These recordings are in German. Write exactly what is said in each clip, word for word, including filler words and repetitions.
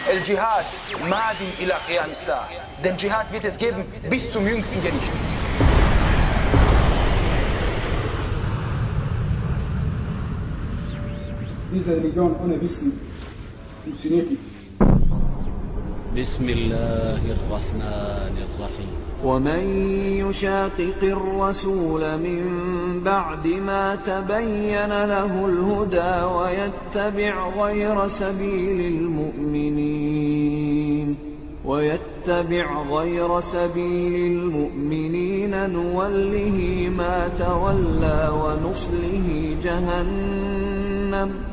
El Dschihad madin ila qiyam as-sa'a. Den Dschihad wird es geben bis zum jüngsten Gericht. Diese Religion ohne Wissen funktioniert nicht. بسم الله الرحمن الرحيم ومن يشاقق الرسول من بعد ما تبين له الهدى ويتبع غير سبيل المؤمنين ويتبع غير سبيل المؤمنين نوله ما تولى ونصله جهنم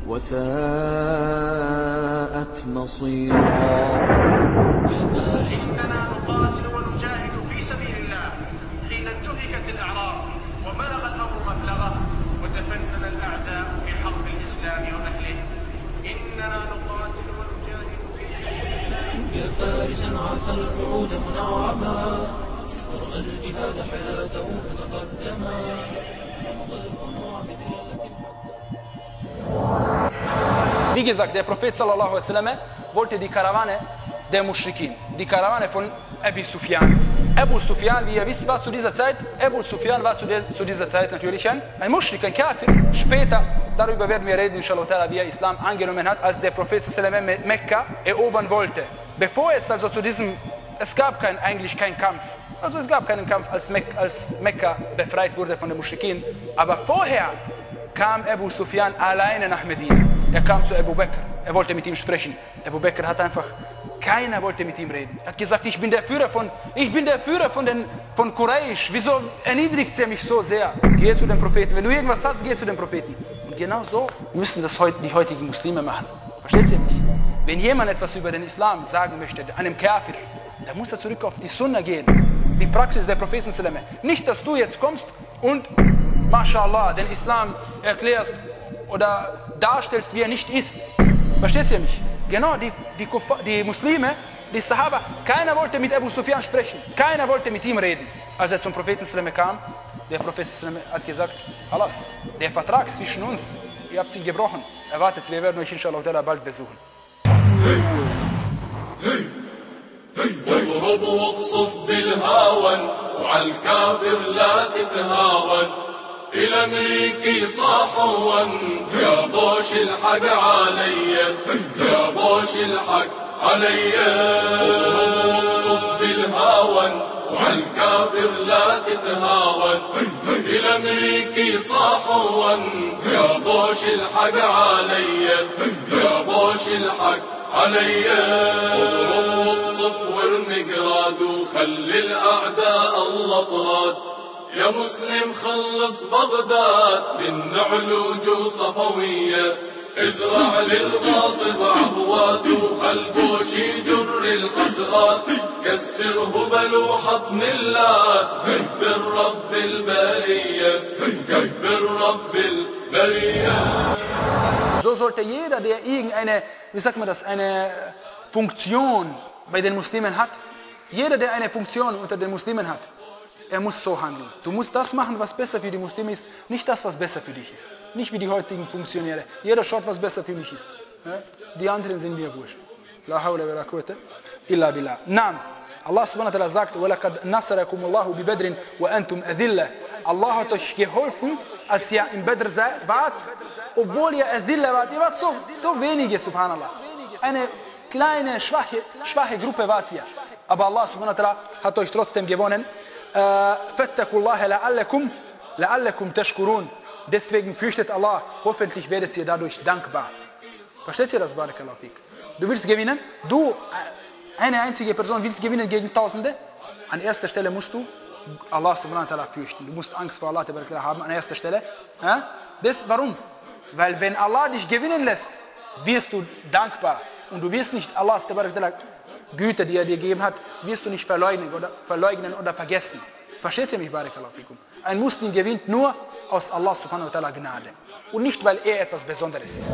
وساءت مصيرا. إننا نقاتل ونجاهد في سبيل الله حين انتهكت الأعراض وبلغ الأمر مبلغه وتفنن الأعداء في حرب الإسلام وأهله. إننا نقاتل ونجاهد في سبيل الله. يا فارسا عاف الوعود منعما ورأى الجهاد حياته فتقدما ومضى الخنوع بذلة Wie gesagt, der Prophet sallallahu alaihi wasallam wollte die Karawane der Muschrikin, die Karawane von Abu Sufyan. Abu Sufyan, wie ihr wisst, war zu dieser Zeit, Abu Sufyan war zu, der, zu dieser Zeit natürlich ein, ein Muschrik, ein Kafir. Später, darüber werden wir reden, inshallah, wie er Islam angenommen hat, als der Prophet sallallahu alaihi wasallam Mekka erobern wollte. Bevor es also zu diesem, es gab kein, eigentlich keinen Kampf. Also es gab keinen Kampf, als, Mek, als Mekka befreit wurde von den Muschrikin. Aber vorher kam Abu Sufyan alleine nach Medina. Er kam zu Abu Bakr, er wollte mit ihm sprechen. Abu Bakr hat einfach, keiner wollte mit ihm reden. Er hat gesagt, ich bin der Führer von, ich bin der Führer von, den, von Quraysh. Wieso erniedrigt er mich so sehr? Geh zu dem Propheten. Wenn du irgendwas hast, geh zu dem Propheten. Und genau so müssen das heute, die heutigen Muslime machen. Versteht ihr mich? Wenn jemand etwas über den Islam sagen möchte, einem Kafir, dann muss er zurück auf die Sunna gehen. Die Praxis der Propheten. Nicht, dass du jetzt kommst und MashaAllah, den Islam erklärst oder darstellst, wie er nicht ist. Versteht ihr mich? Genau, die, die, die Muslime, die Sahaba, keiner wollte mit Abu Sufyan sprechen. Keiner wollte mit ihm reden. Als er zum Propheten kam, der Prophet hat gesagt, Alas, der Vertrag zwischen uns, ihr habt ihn gebrochen. Erwartet, wir werden euch inshallah bald besuchen. واضرب واقصف بالهاون وعلى الكافر لا تتهاون إلى أمريكي صاحوا يا بوش الحق علي يا بوش الحق علي واضرب واقصف بالهاون وعلى الكافر لا تتهاون إلى أمريكي صاحوا يا بوش الحق علي يا بوش الحق علي واضرب واقصف وارمي قراد وخلي الأعداء الله طراد يا مسلم خلص بغداد من نعلوج وصفوية ازرع للغاصب عبوات وخلقوش يجر الخسرات كسر هبل وحط ملات كبر رب البرية كبر رب البرية. So sollte jeder, der irgendeine, wie sagt man das, eine Funktion bei den Muslimen hat, jeder, der eine Funktion unter den Muslimen hat, er muss so handeln. Du musst das machen, was besser für die Muslime ist, nicht das, was besser für dich ist. Nicht wie die heutigen Funktionäre. Jeder schaut, was besser für mich ist. Die anderen sind mir wurscht. La hawla wa la quwwata illa billah. Naam. Allah subhanahu wa ta'ala sagt, وَلَقَدْ نَصَرَكُمُ اللَّهُ بِبَدْرٍ وَأَنْتُمْ أَذِلَّةٌ. Allah hat euch geholfen, als ihr in Badr wart, obwohl ihr Adilla wart. Ihr wart so, so wenige, subhanallah. Eine kleine, schwache, schwache Gruppe wart ihr. Aber Allah subhanahu wa ta'ala hat euch trotzdem gewonnen. فَاتَّقُوا اللَّهَ لَعَلَّكُمْ لَعَلَّكُمْ تَشْكُرُونَ. Deswegen fürchtet Allah, hoffentlich werdet ihr dadurch dankbar. Versteht ihr das, Barakallahu fik? Du willst gewinnen, du, eine einzige Person willst gewinnen gegen Tausende. An erster Stelle musst du Allah subhanahu wa ta'ala fürchten. Du musst Angst vor Allah haben an erster Stelle. Das, warum? Weil wenn Allah dich gewinnen lässt, wirst du dankbar. Und du wirst nicht Allahs Güte, die er dir gegeben hat, wirst du nicht verleugnen oder, verleugnen oder vergessen. Versteht ihr mich, Barakallahu fikum? Ein Muslim gewinnt nur aus Allah subhanahu wa ta'ala Gnade. Und nicht, weil er etwas Besonderes ist.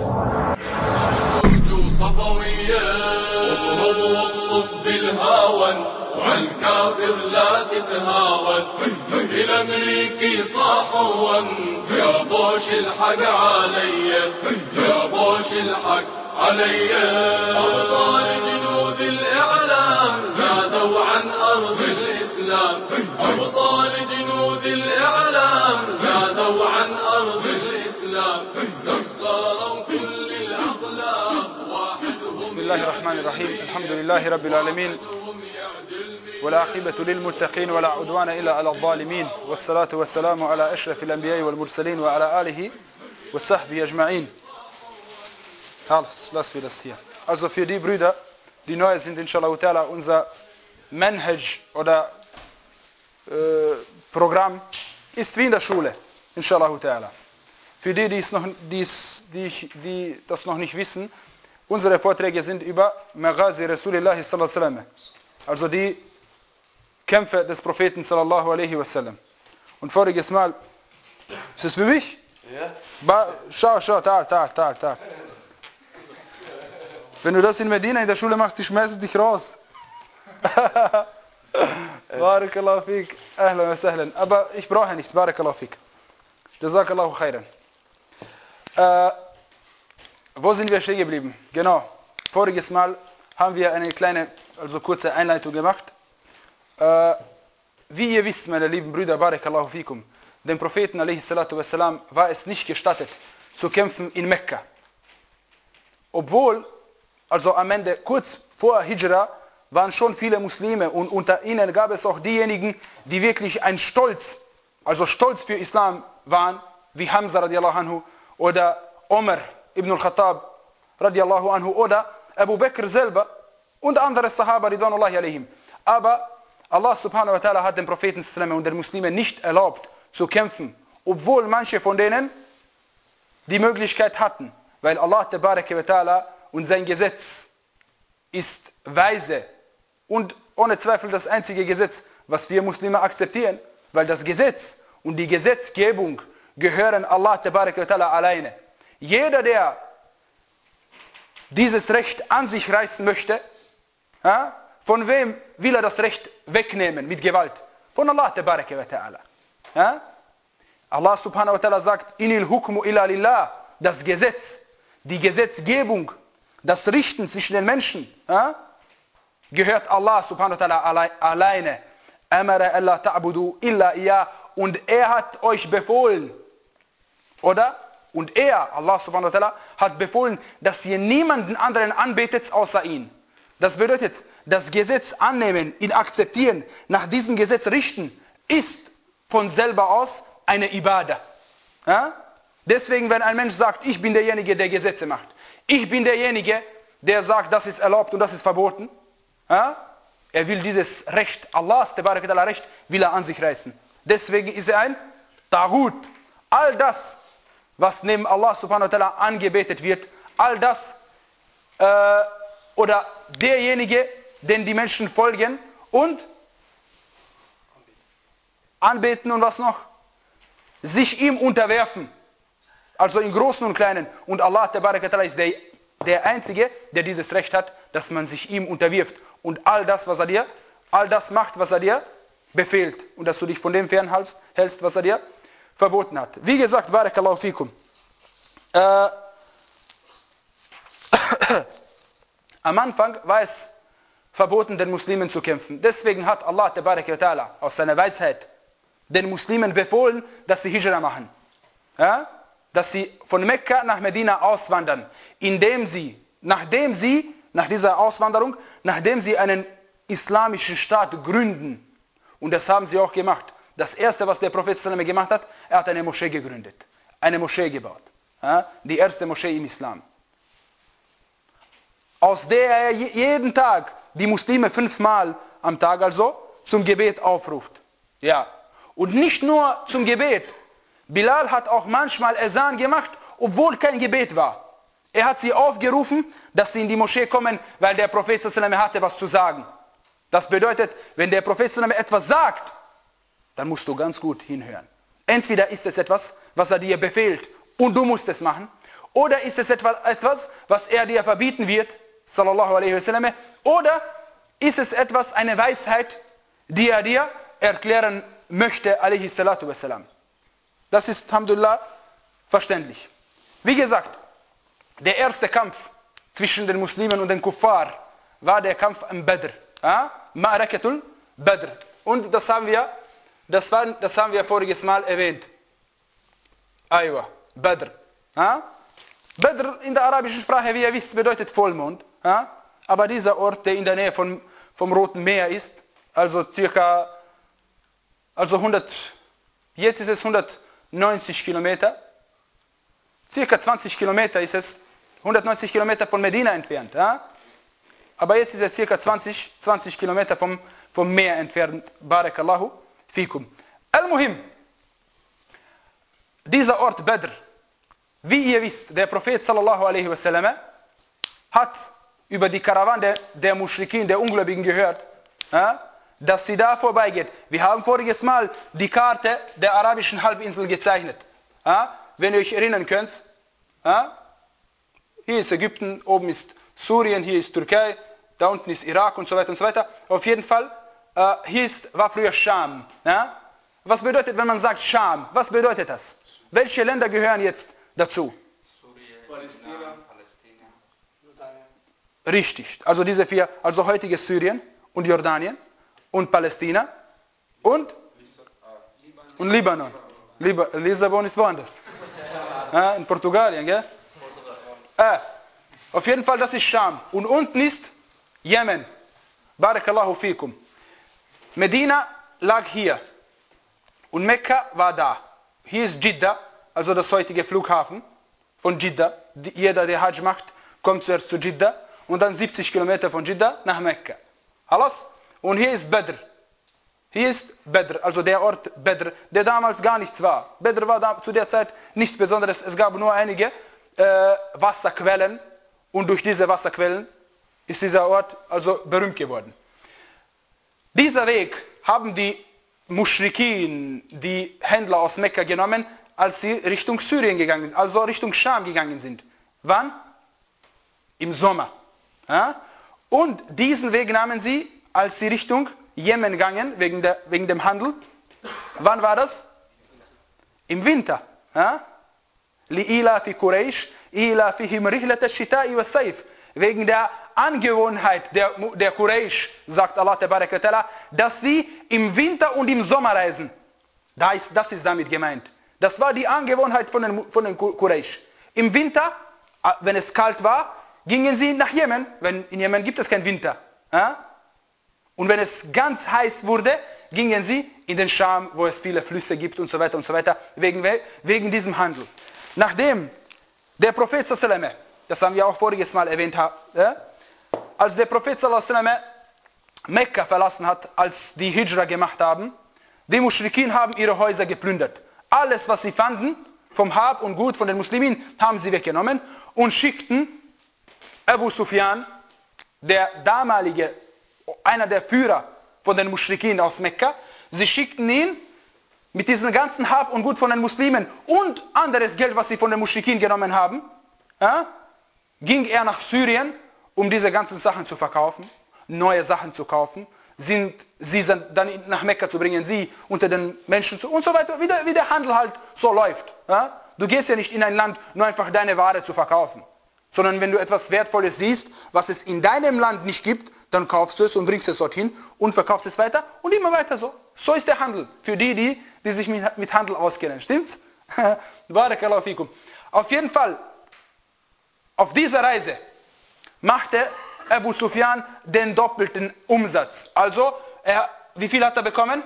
علي أبطال جنود الإعلام نادوا عن أرض الإسلام أبطال جنود الإعلام نادوا عن أرض الإسلام سخروا كل الأقلام واحدهم. بسم الله الرحمن الرحيم. الحمد لله رب العالمين والعاقبة للمتقين ولا عدوان إلا على الظالمين والصلاة والسلام على أشرف الأنبياء والمرسلين وعلى آله وصحبه أجمعين. Alles, lass wir das hier. Also für die Brüder, die neu sind, inshallah ta'ala, unser Manhaj oder äh, Programm ist wie in der Schule, inshallah ta'ala. Für die, die, es noch, die's, die, die das noch nicht wissen, unsere Vorträge sind über Maghazi Rasulullah sallallahu alaihi wasallam, also die Kämpfe des Propheten sallallahu alaihi wasallam. Und voriges Mal, ist es für mich? Ja. Ba, schau, schau, Tag, Tag, Tag, Tag. Wenn du das in Medina in der Schule machst, die schmeißen dich raus. Barakallahu fik. Ahlan wa sahlan. Aber ich brauche nichts. Barakallahu fik. Jazakallahu khairan. Äh, wo sind wir stehen geblieben? Genau. Voriges Mal haben wir eine kleine, also kurze Einleitung gemacht. Äh, wie ihr wisst, meine lieben Brüder, Barakallahu fikum, dem Propheten alaihi salatu wassalam war es nicht gestattet, zu kämpfen in Mekka. Obwohl, also am Ende, kurz vor Hijra, waren schon viele Muslime und unter ihnen gab es auch diejenigen, die wirklich ein Stolz, also Stolz für Islam waren, wie Hamza radiallahu anhu oder Omar ibn al-Khattab radiallahu anhu oder Abu Bakr selber und andere Sahaba ridwanullahi alaihim. Aber Allah subhanahu wa ta'ala hat dem Propheten und den Muslimen nicht erlaubt zu kämpfen, obwohl manche von denen die Möglichkeit hatten, weil Allah tabaraka wa ta'ala und sein Gesetz ist weise und ohne Zweifel das einzige Gesetz, was wir Muslime akzeptieren, weil das Gesetz und die Gesetzgebung gehören Allah tabaraka wa ta'ala alleine. Jeder, der dieses Recht an sich reißen möchte, ja, von wem will er das Recht wegnehmen mit Gewalt? Von Allah tabaraka wa ta'ala. Ja? Allah subhanahu wa ta'ala sagt, Inil hukmu illa lillah, das Gesetz, die Gesetzgebung, das Richten zwischen den Menschen, ja, gehört Allah subhanahu wa ta'ala alleine. Amara alla ta'budu illa iya, und er hat euch befohlen, oder? Und er, Allah subhanahu wa ta'ala, hat befohlen, dass ihr niemanden anderen anbetet außer ihn. Das bedeutet, das Gesetz annehmen, ihn akzeptieren, nach diesem Gesetz richten, ist von selber aus eine Ibadah. Ja? Deswegen, wenn ein Mensch sagt, ich bin derjenige, der Gesetze macht, ich bin derjenige, der sagt, das ist erlaubt und das ist verboten, ja? Er will dieses Recht, Allahs Recht, will er an sich reißen. Deswegen ist er ein Taghut. All das, was neben Allah subhanahu wa ta'ala angebetet wird, all das, äh, oder derjenige, den die Menschen folgen und anbeten und was noch? Sich ihm unterwerfen. Also im Großen und Kleinen. Und Allah ist der, der Einzige, der dieses Recht hat, dass man sich ihm unterwirft. Und all das, was er dir, all das macht, was er dir befehlt. Und dass du dich von dem fernhältst, hältst, was er dir verboten hat. Wie gesagt, Barakallahu fikum. Äh, am Anfang war es verboten, den Muslimen zu kämpfen. Deswegen hat Allah ta'ala aus seiner Weisheit den Muslimen befohlen, dass sie Hijra machen. Ja? Dass sie von Mekka nach Medina auswandern, indem sie, nachdem sie, nach dieser Auswanderung, nachdem sie einen islamischen Staat gründen, und das haben sie auch gemacht. Das erste, was der Prophet gemacht hat, er hat eine Moschee gegründet, eine Moschee gebaut. Ja? Die erste Moschee im Islam. Aus der er jeden Tag die Muslime fünfmal am Tag also zum Gebet aufruft. Ja. Und nicht nur zum Gebet. Bilal hat auch manchmal Esan gemacht, obwohl kein Gebet war. Er hat sie aufgerufen, dass sie in die Moschee kommen, weil der Prophet hatte was zu sagen. Das bedeutet, wenn der Prophet etwas sagt, dann musst du ganz gut hinhören. Entweder ist es etwas, was er dir befehlt und du musst es machen, oder ist es etwas, was er dir verbieten wird, sallallahu alaihi wasallam, oder ist es etwas, eine Weisheit, die er dir erklären möchte, alaihi salatu wassalam. Das ist, alhamdulillah, verständlich. Wie gesagt, der erste Kampf zwischen den Muslimen und den Kuffar war der Kampf am Badr. Ja? Ma'arakatul Badr. Und das haben wir, das war, das haben wir voriges Mal erwähnt. Aywa, Badr. Ja? Badr in der arabischen Sprache, wie ihr wisst, bedeutet Vollmond. Ja? Aber dieser Ort, der in der Nähe von, vom Roten Meer ist, also circa, also hundert, jetzt ist es hundertneunzig Kilometer, circa zwanzig Kilometer ist es, hundertneunzig Kilometer von Medina entfernt. Ja? Aber jetzt ist es circa zwanzig, zwanzig Kilometer vom, vom Meer entfernt. Barakallahu fikum. Al-Muhim, dieser Ort Badr, wie ihr wisst, der Prophet sallallahu alaihi wasallam hat über die Karawane der, der Muschrikin, der Ungläubigen gehört, ja, dass sie da vorbeigeht. Wir haben voriges Mal die Karte der arabischen Halbinsel gezeichnet. Ja, wenn ihr euch erinnern könnt, ja, hier ist Ägypten, oben ist Syrien, hier ist Türkei, da unten ist Irak und so weiter und so weiter. Auf jeden Fall, äh, hier ist, war früher Scham. Ja? Was bedeutet, wenn man sagt Scham? Was bedeutet das? Welche Länder gehören jetzt dazu? Palästina. Richtig. Also diese vier, also heutiges Syrien und Jordanien und Palästina und, und Libanon. Liba, Lissabon ist woanders. Ja, in Portugalien, gell? Äh, auf jeden Fall, das ist Scham. Und unten ist Jemen. Barakallahu fikum. Medina lag hier. Und Mekka war da. Hier ist Jeddah, also das heutige Flughafen von Jeddah. Jeder, der Hajj macht, kommt zuerst zu Jeddah und dann siebzig Kilometer von Jeddah nach Mekka. Alles? Und hier ist Badr. Hier ist Badr, also der Ort Badr, der damals gar nichts war. Badr war da, zu der Zeit nichts Besonderes. Es gab nur einige äh, Wasserquellen und durch diese Wasserquellen ist dieser Ort also berühmt geworden. Dieser Weg haben die Muschrikin, die Händler aus Mekka genommen, als sie Richtung Syrien gegangen sind, also Richtung Scham gegangen sind. Wann? Im Sommer. Ja? Und diesen Weg nahmen sie, als sie Richtung Jemen gegangen, wegen, der, wegen dem Handel. Wann war das? Im Winter. Ja? Li'ila fi Quraysh, ila fihim rihlat ash-shita'i was-sayf. Wegen der Angewohnheit der, der Quraysh, sagt Allah tabaraka wa ta'ala, dass sie im Winter und im Sommer reisen. Da ist, das ist damit gemeint. Das war die Angewohnheit von den, von den Quraysh. Im Winter, wenn es kalt war, gingen sie nach Jemen. Wenn, in Jemen gibt es keinen Winter. Ja? Und wenn es ganz heiß wurde, gingen sie in den Scham, wo es viele Flüsse gibt und so weiter und so weiter, wegen, wegen diesem Handel. Nachdem der Prophet sallallahu alaihi wasallam, das haben wir auch voriges Mal erwähnt, ja, als der Prophet sallallahu alaihi wasallam Mekka verlassen hat, als die Hijra gemacht haben, die Muschrikin haben ihre Häuser geplündert. Alles, was sie fanden, vom Hab und Gut von den Muslimen, haben sie weggenommen und schickten Abu Sufyan, der damalige, einer der Führer von den Muschrikin aus Mekka, sie schickten ihn mit diesem ganzen Hab und Gut von den Muslimen und anderes Geld, was sie von den Muschrikin genommen haben, ja, ging er nach Syrien, um diese ganzen Sachen zu verkaufen, neue Sachen zu kaufen, sind, sie sind dann nach Mekka zu bringen, sie unter den Menschen zu und so weiter, wie der, wie der Handel halt so läuft. Ja? Du gehst ja nicht in ein Land, nur einfach deine Ware zu verkaufen, sondern wenn du etwas Wertvolles siehst, was es in deinem Land nicht gibt, dann kaufst du es und bringst es dorthin und verkaufst es weiter und immer weiter so. So ist der Handel für die, die, die sich mit, mit Handel auskennen. Stimmt's? Barakallahu fikum. Auf jeden Fall, auf dieser Reise machte Abu Sufyan den doppelten Umsatz. Also, er, wie viel hat er bekommen?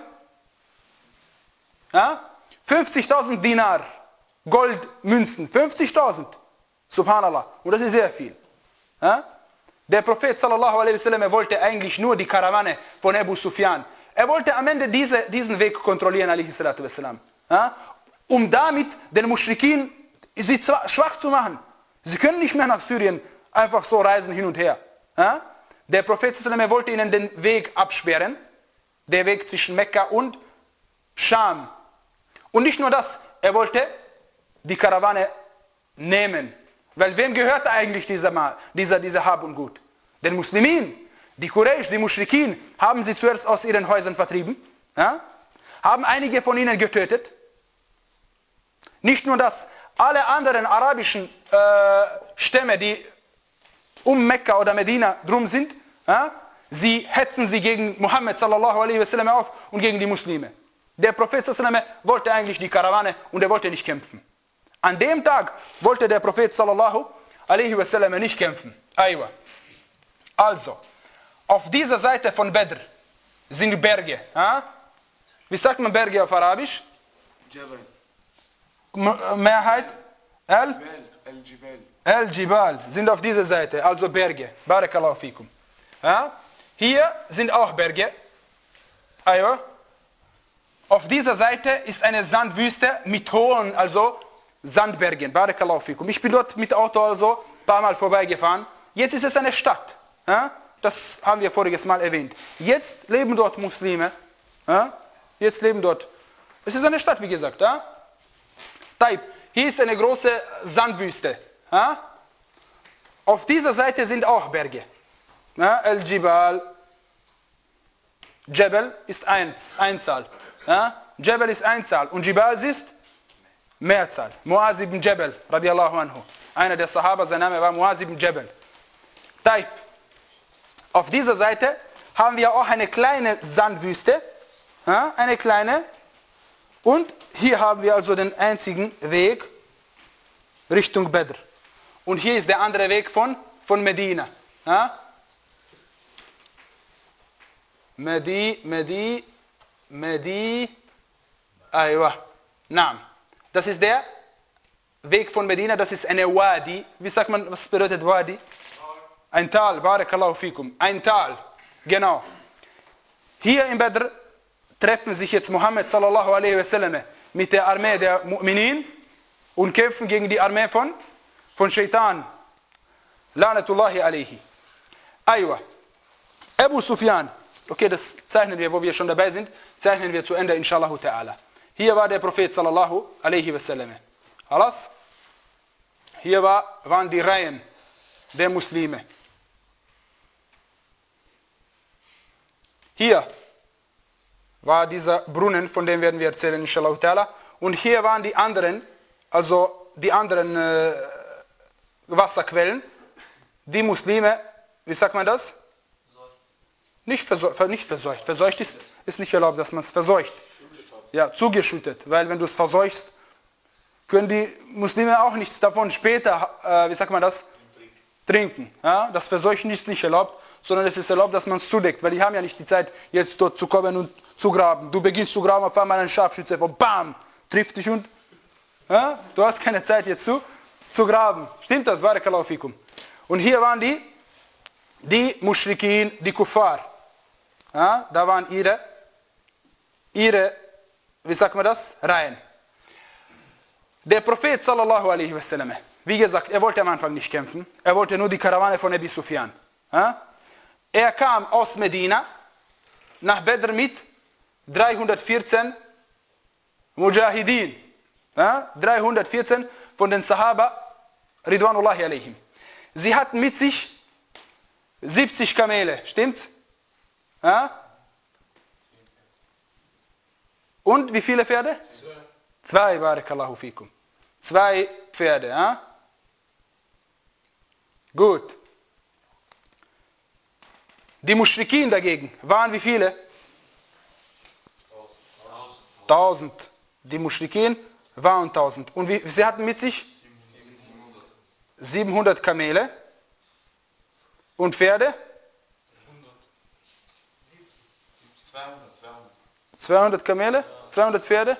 Ja? fünfzigtausend Dinar, Goldmünzen, fünfzigtausend. Subhanallah. Und das ist sehr viel. Ja? Der Prophet sallallahu alaihi wasallam wollte eigentlich nur die Karawane von Abu Sufyan. Er wollte am Ende diese, diesen Weg kontrollieren, alaihi salatu wassalam. Ja? Um damit den Muschrikin sie schwach zu machen. Sie können nicht mehr nach Syrien einfach so reisen hin und her. Ja? Der Prophet sallallahu alaihi wasallam wollte ihnen den Weg absperren. Der Weg zwischen Mekka und Scham. Und nicht nur das, er wollte die Karawane nehmen. Weil wem gehört eigentlich dieser, Mal, dieser, dieser Hab und Gut? Den Muslimen, die Quraysh, die Muschrikin, haben sie zuerst aus ihren Häusern vertrieben, ja? Haben einige von ihnen getötet. Nicht nur das, alle anderen arabischen äh, Stämme, die um Mekka oder Medina drum sind, ja, sie hetzen sie gegen Mohammed sallallahu alaihi wasallam auf und gegen die Muslime. Der Prophet sallallahu alaihi wasallam wollte eigentlich die Karawane und er wollte nicht kämpfen. An dem Tag wollte der Prophet sallallahu alaihi wasallam nicht kämpfen. Aywa. Also, auf dieser Seite von Badr sind Berge. Ja? Wie sagt man Berge auf Arabisch? Jabal. M- Mehrheit? Al? Al-Jibal. Al-Jibal sind auf dieser Seite, also Berge. Barakallahu fikum. Ja? Hier sind auch Berge. Aywa. Auf dieser Seite ist eine Sandwüste mit hohen, also Sandbergen. Barakallahu fikum. Ich bin dort mit Auto also ein paar Mal vorbeigefahren. Jetzt ist es eine Stadt. Ja? Das haben wir voriges Mal erwähnt. Jetzt leben dort Muslime. Ja? Jetzt leben dort. Es ist eine Stadt, wie gesagt. Ja? Taib. Hier ist eine große Sandwüste. Ja? Auf dieser Seite sind auch Berge. Ja? Al-Jibal. Jabal ist eins, Einzahl. Ja? Jabal ist Einzahl. Und Jibal ist Mehrzahl. Muaz ibn Jabal, radiallahu anhu. Einer der Sahaba, sein Name war Muaz ibn Jabal. Taib. Auf dieser Seite haben wir auch eine kleine Sandwüste. Ja, eine kleine. Und hier haben wir also den einzigen Weg Richtung Badr. Und hier ist der andere Weg von, von Medina. Ja? Medi, Medi, Medi, Aywa. Naam. Das ist der Weg von Medina, das ist eine Wadi. Wie sagt man, was bedeutet Wadi? Ein Tal, barakallahu fikum. Ein Tal, genau. Hier in Badr treffen sich jetzt Mohammed sallallahu alaihi wasallam mit der Armee der Mu'minin und kämpfen gegen die Armee von, von Shaitan. La'natullahi alaihi. Aywa. Abu Sufyan. Okay, das zeichnen wir, wo wir schon dabei sind, zeichnen wir zu Ende, inshallah ta'ala. Hier war der Prophet sallallahu alaihi wasallam. Alles? Hier war, waren die Reihen der Muslime. Hier war dieser Brunnen, von dem werden wir erzählen, inshallah ta'ala. Und hier waren die anderen, also die anderen äh, Wasserquellen, die Muslime, wie sagt man das? Nicht, verseucht, nicht verseucht. Verseucht ist, ist nicht erlaubt, dass man es verseucht. Ja, zugeschüttet. Weil wenn du es verseuchst, können die Muslime auch nichts davon später, äh, wie sagt man das? Trinken. Ja? Das Verseuchen ist nicht erlaubt, sondern es ist erlaubt, dass man es zudeckt. Weil die haben ja nicht die Zeit, jetzt dort zu kommen und zu graben. Du beginnst zu graben, auf einmal ein Scharfschütze, von bam, trifft dich und ja? Du hast keine Zeit jetzt zu, zu graben. Stimmt das? Barakallahu fikum. Und hier waren die, die Mushrikin, die Kuffar. Ja? Da waren ihre, ihre, wie sagt man das? Reihen. Der Prophet sallallahu alaihi wasallam, wie gesagt, er wollte am Anfang nicht kämpfen. Er wollte nur die Karawane von Abi Sufyan. Ja? Er kam aus Medina nach Badr mit dreihundertvierzehn Mujahideen. Ja? dreihundertvierzehn von den Sahaba Ridwanullahi alaihim. Sie hatten mit sich siebzig Kamele, stimmt's? Ja? Und wie viele Pferde? Zwei, barakallahu fikum. Zwei Pferde, ja? Gut. Die Muschrikin dagegen waren wie viele? Tausend. Die Muschrikin waren tausend. Und wie, sie hatten mit sich? siebenhundert Kamele. Und Pferde? zweihundert Kamele? zweihundert Pferde?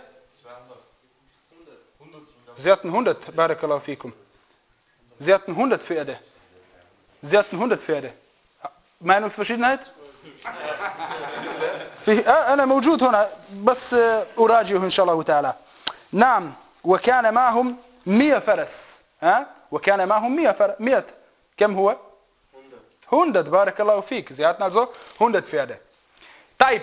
Sie hatten hundert, barakallahu fikum. Sie hatten hundert Pferde. Sie hatten hundert Pferde. Meinungsverschiedenheit؟ في أنا موجود هنا بس أراجعه إن شاء الله تعالى. نعم وكان معهم مئة فرس. ها وكان معهم مئة فرس. مئة كم هو؟ hundert. بارك الله فيك. Sie hatten also hundert Pferde. Taib.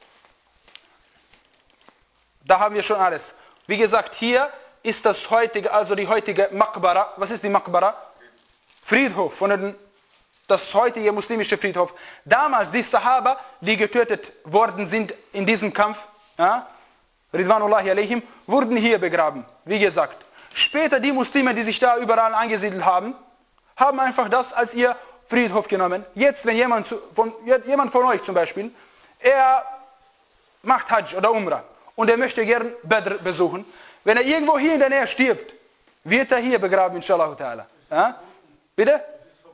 Da haben wir schon alles. Wie gesagt, hier ist das heutige, also die heutige Maqbara. Was ist die Maqbara? Friedhof, von den, das heutige muslimische Friedhof. Damals die Sahaba, die getötet worden sind in diesem Kampf, ja, Ridwanullahi alaihim, wurden hier begraben, wie gesagt. Später die Muslime, die sich da überall angesiedelt haben, haben einfach das als ihr Friedhof genommen. Jetzt, wenn jemand von, jemand von euch zum Beispiel, er macht Hajj oder Umrah und er möchte gern Badr besuchen, wenn er irgendwo hier in der Nähe stirbt, wird er hier begraben, inshallah ta'ala. Ja? Bitte?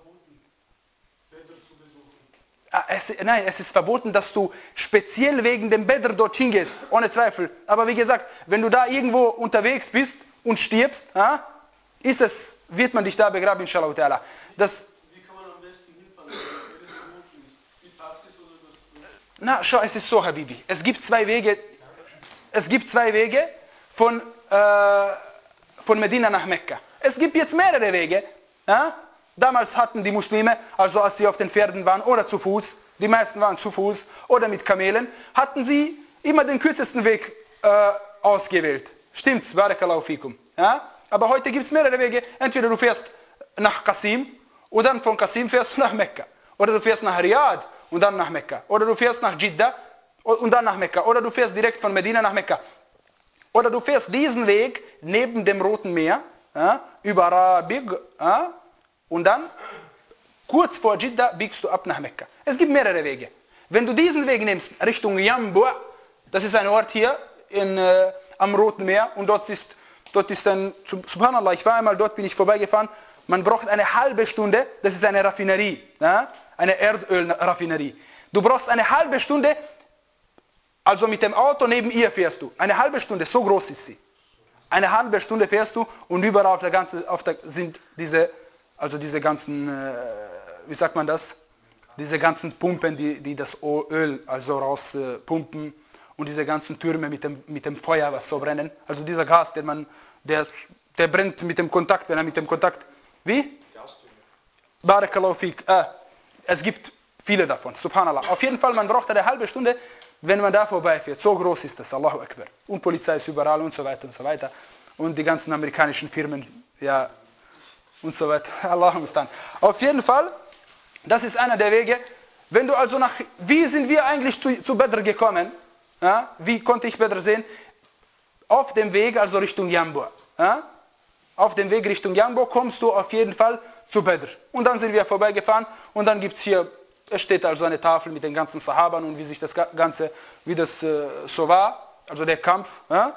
Ah, es, nein, es ist verboten, dass du speziell wegen dem Badr dorthin gehst, ohne Zweifel. Aber wie gesagt, wenn du da irgendwo unterwegs bist und stirbst, ja, ist es, wird man dich da begraben, inshallah ta'ala. Das, Wie kann man am besten hinfahren, wenn es verboten ist? Die Taxis oder das? na, schau, es ist so, Habibi. Es gibt zwei Wege, es gibt zwei Wege von, äh, von Medina nach Mekka. Es gibt jetzt mehrere Wege, ja. Damals hatten die Muslime, also als sie auf den Pferden waren oder zu Fuß, die meisten waren zu Fuß oder mit Kamelen, hatten sie immer den kürzesten Weg äh, ausgewählt. Stimmt's? Barakallahu fikum. Ja? Aber heute gibt es mehrere Wege. Entweder du fährst nach Qasim und dann von Qasim fährst du nach Mekka. Oder du fährst nach Riyadh und dann nach Mekka. Oder du fährst nach Jeddah und dann nach Mekka. Oder du fährst direkt von Medina nach Mekka. Oder du fährst diesen Weg neben dem Roten Meer, ja, über Rabig, ja, und dann, kurz vor Jeddah, biegst du ab nach Mekka. Es gibt mehrere Wege. Wenn du diesen Weg nimmst, Richtung Yambu', das ist ein Ort hier in, äh, am Roten Meer, und dort ist, dort ist ein, subhanallah, ich war einmal dort, bin ich vorbeigefahren, man braucht eine halbe Stunde, das ist eine Raffinerie, ja, eine Erdölraffinerie. Du brauchst eine halbe Stunde, also mit dem Auto neben ihr fährst du. Eine halbe Stunde, so groß ist sie. Eine halbe Stunde fährst du und überall auf der ganzen, auf der, sind diese, also diese ganzen, äh, wie sagt man das? Diese ganzen Pumpen, die, die das Öl also rauspumpen äh, und diese ganzen Türme mit dem, mit dem Feuer, was so brennen. Also dieser Gas, den man, der, der brennt mit dem Kontakt, wenn er mit dem Kontakt, wie? Barakallahu fik. Äh, es gibt viele davon, subhanallah. Auf jeden Fall, man braucht eine halbe Stunde, wenn man da vorbeifährt. So groß ist das, Allahu Akbar. Und Polizei ist überall und so weiter und so weiter. Und die ganzen amerikanischen Firmen, ja, und so weiter. Allahu Mustan. Auf jeden Fall, das ist einer der Wege. Wenn du also nach, wie sind wir eigentlich zu, zu Badr gekommen? Ja? Wie konnte ich Badr sehen? Auf dem Weg, also Richtung Yambu'. Ja? Auf dem Weg Richtung Yambu' kommst du auf jeden Fall zu Badr. Und dann sind wir vorbeigefahren und dann gibt es hier, es steht also eine Tafel mit den ganzen Sahabern und wie sich das Ganze, wie das äh, so war, also der Kampf. Ja?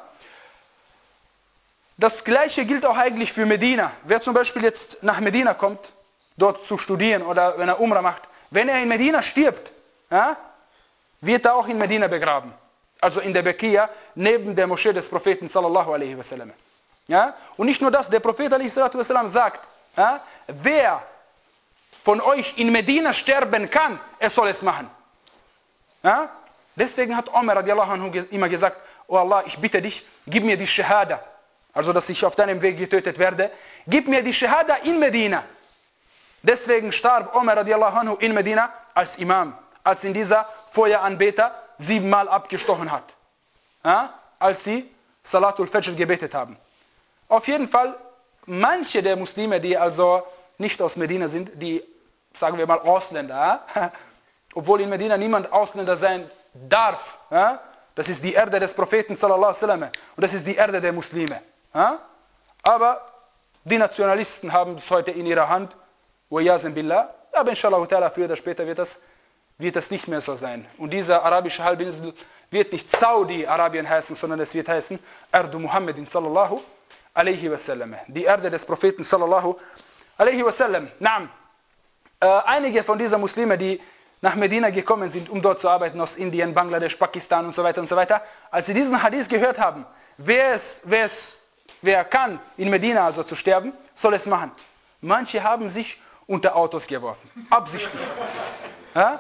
Das Gleiche gilt auch eigentlich für Medina. Wer zum Beispiel jetzt nach Medina kommt, dort zu studieren oder wenn er Umrah macht, wenn er in Medina stirbt, ja, wird er auch in Medina begraben. Also in der Bekia, neben der Moschee des Propheten sallallahu alaihi wasallam. Ja? Und nicht nur das, der Prophet alaihi wasallam sagt, ja, wer von euch in Medina sterben kann, er soll es machen. Ja? Deswegen hat Umar radiallahu anhu immer gesagt, oh Allah, ich bitte dich, gib mir die Shahada. Also, dass ich auf deinem Weg getötet werde. Gib mir die Shahada in Medina. Deswegen starb Umar radiallahu anhu in Medina als Imam, als in dieser Feueranbeter siebenmal abgestochen hat. Ja? Als sie Salatul Fajr gebetet haben. Auf jeden Fall, manche der Muslime, die also nicht aus Medina sind, die, sagen wir mal, Ausländer, ja? Obwohl in Medina niemand Ausländer sein darf. Ja? Das ist die Erde des Propheten sallallahu alaihi wasallam und das ist die Erde der Muslime. Ja? Aber die Nationalisten haben es heute in ihrer Hand. Billah. Aber inshallah ta'ala, früher oder später wird das, wird das nicht mehr so sein. Und diese arabische Halbinsel wird nicht Saudi-Arabien heißen, sondern es wird heißen Erdu Muhammadin sallallahu alaihi wasallam. Die Erde des Propheten sallallahu alaihi wasallam. Naam. Äh, einige von diesen Muslimen, die nach Medina gekommen sind, um dort zu arbeiten, aus Indien, Bangladesch, Pakistan und so weiter und so weiter, als sie diesen Hadith gehört haben, wer es, wer es, wer kann in Medina also zu sterben, soll es machen. Manche haben sich unter Autos geworfen, absichtlich. Ja?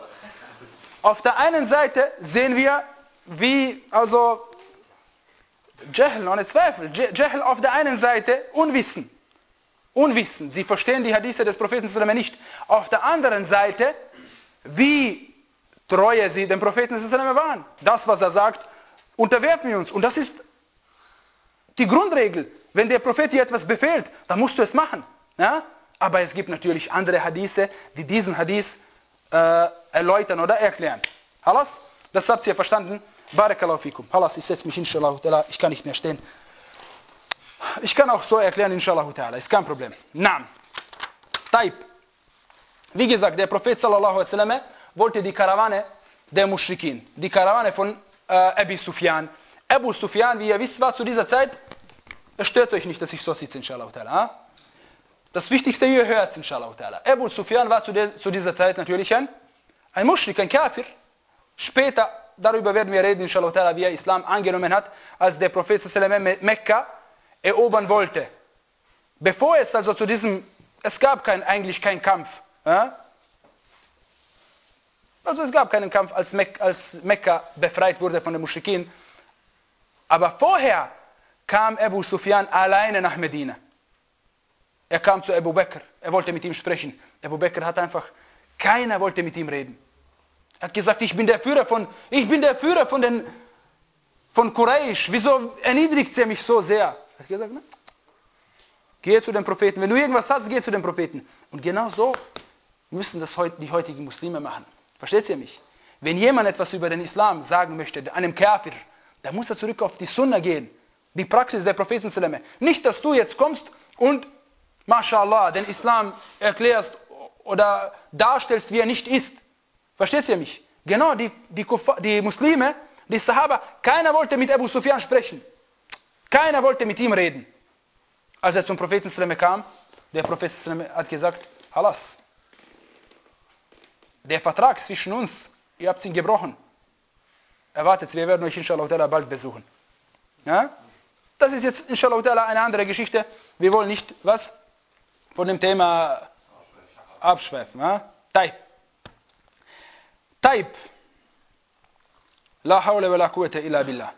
Auf der einen Seite sehen wir, wie, also, Jahl, ohne Zweifel, Jahl auf der einen Seite, Unwissen. Unwissen, sie verstehen die Hadithe des Propheten nicht. Auf der anderen Seite, wie treue sie dem Propheten waren. Das, was er sagt, unterwerfen wir uns. Und das ist die Grundregel. Wenn der Prophet dir etwas befehlt, dann musst du es machen. Ja? Aber es gibt natürlich andere Hadithe, die diesen Hadith äh, erläutern oder erklären. Halas? Das habt ihr verstanden? Barakallahu fikum. Halas, ich setze mich inshallah ta'ala, ich kann nicht mehr stehen. Ich kann auch so erklären inshallah ta'ala, ist kein Problem. Naam. Taib. Wie gesagt, der Prophet sallallahu alaihi wasallam wollte die Karawane der Muschrikin, die Karawane von äh, Abi Sufyan. Abu Sufyan, wie ihr wisst, war zu dieser Zeit, es stört euch nicht, dass ich so sitze, inshallah ta'ala. Das Wichtigste, ihr hört, inshallah ta'ala. Abu Sufyan war zu, der, zu dieser Zeit natürlich ein, ein Muschrik, ein Kafir. Später, darüber werden wir reden, inshallah ta'ala, wie er Islam angenommen hat, als der Prophet sallallahu alaihi wasallam Mekka erobern wollte. Bevor es also zu diesem, es gab kein, eigentlich keinen Kampf. Ja? Also es gab keinen Kampf, als, Mek als Mekka befreit wurde von den Muschrikin. Aber vorher kam Abu Sufyan alleine nach Medina. Er kam zu Abu Bakr, er wollte mit ihm sprechen. Abu Bakr hat einfach, keiner wollte mit ihm reden. Er hat gesagt, ich bin der Führer von, ich bin der Führer von den, von Quraysh. Wieso erniedrigt er mich so sehr? Er hat gesagt, ne? Geh zu den Propheten. Wenn du irgendwas hast, geh zu den Propheten. Und genau so müssen das die heutigen Muslime machen. Versteht ihr mich? Wenn jemand etwas über den Islam sagen möchte, einem Kafir, dann muss er zurück auf die Sunna gehen. Die Praxis der Propheten. Nicht, dass du jetzt kommst und, MashaAllah, den Islam erklärst oder darstellst, wie er nicht ist. Versteht ihr mich? Genau, die, die, die Muslime, die Sahaba, keiner wollte mit Abu Sufyan sprechen. Keiner wollte mit ihm reden. Als er zum Propheten kam, der Prophet hat gesagt, Halas, der Vertrag zwischen uns, ihr habt ihn gebrochen. Erwartet, wir werden euch inshallah bald besuchen. Ja? Das ist jetzt inshallah eine andere Geschichte. Wir wollen nicht was von dem Thema abschweifen. Ja? Taib. Taib. La hawla wa la quwwata illa billah.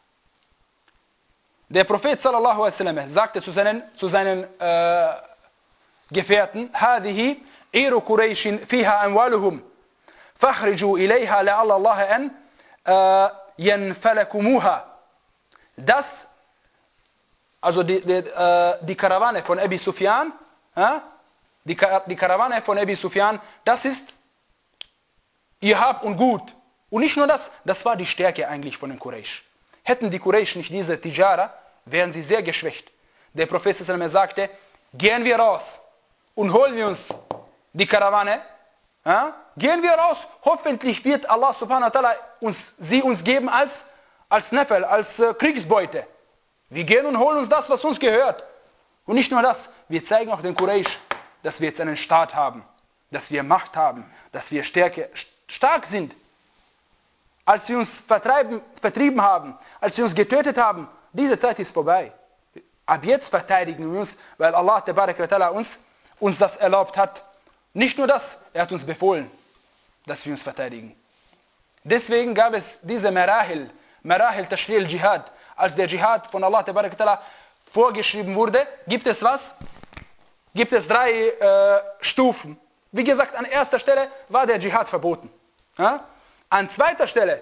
Der Prophet sallallahu alaihi wasallam sagte zu seinen, zu seinen äh, Gefährten, هذه عير قريش فيها أموالهم فاخرجوا إليها لعل الله أن ينفلكموها. Das, also die, die, die Karawane von Abi Sufyan, die, die Karawane von Abi Sufyan, das ist ihr Hab und Gut. Und nicht nur das, das war die Stärke eigentlich von den Quraysh. Hätten die Quraysh nicht diese Tijara, wären sie sehr geschwächt. Der Prophet sagte, gehen wir raus und holen wir uns die Karawane. Ja? Gehen wir raus, hoffentlich wird Allah subhanahu wa ta'ala uns, sie uns geben als, als Neffel, als äh, Kriegsbeute. Wir gehen und holen uns das, was uns gehört. Und nicht nur das, wir zeigen auch den Quraysh, dass wir jetzt einen Staat haben, dass wir Macht haben, dass wir Stärke, stark sind. Als sie uns vertreiben, vertrieben haben, als sie uns getötet haben, diese Zeit ist vorbei. Ab jetzt verteidigen wir uns, weil Allah tabarak wa ta'ala uns, uns das erlaubt hat. Nicht nur das, er hat uns befohlen, dass wir uns verteidigen. Deswegen gab es diese Marahil, Marahil Tashri' al-Jihad. Als der Jihad von Allah tabarak wa ta'ala vorgeschrieben wurde, gibt es was? Gibt es drei äh, Stufen. Wie gesagt, an erster Stelle war der Jihad verboten. Ja? An zweiter Stelle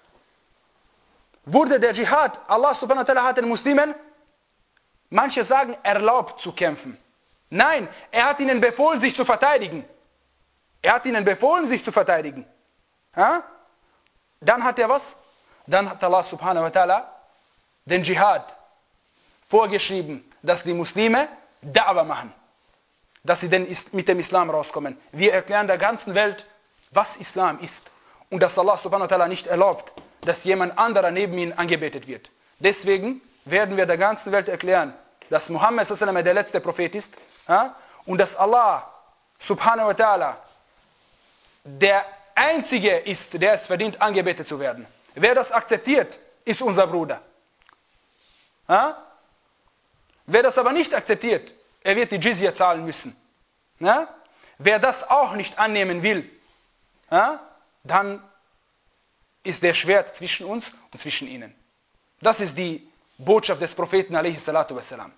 wurde der Dschihad, Allah subhanahu wa ta'ala hat den Muslimen, manche sagen, erlaubt zu kämpfen. Nein, er hat ihnen befohlen, sich zu verteidigen. Er hat ihnen befohlen, sich zu verteidigen. Ja? Dann hat er was? Dann hat Allah subhanahu wa ta'ala den Dschihad vorgeschrieben, dass die Muslime Da'wah machen. Dass sie denn mit dem Islam rauskommen. Wir erklären der ganzen Welt, was Islam ist. Und dass Allah subhanahu wa ta'ala nicht erlaubt, dass jemand anderer neben ihnen angebetet wird. Deswegen werden wir der ganzen Welt erklären, dass Muhammad sallallahu alaihi wasallam der letzte Prophet ist, ja? Und dass Allah subhanahu wa ta'ala der Einzige ist, der es verdient, angebetet zu werden. Wer das akzeptiert, ist unser Bruder. Ja? Wer das aber nicht akzeptiert, er wird die Jizya zahlen müssen. Ja? Wer das auch nicht annehmen will, ja? Dann ist der Schwert zwischen uns und zwischen ihnen. Das ist die Botschaft des Propheten alaihi salatu wassalam.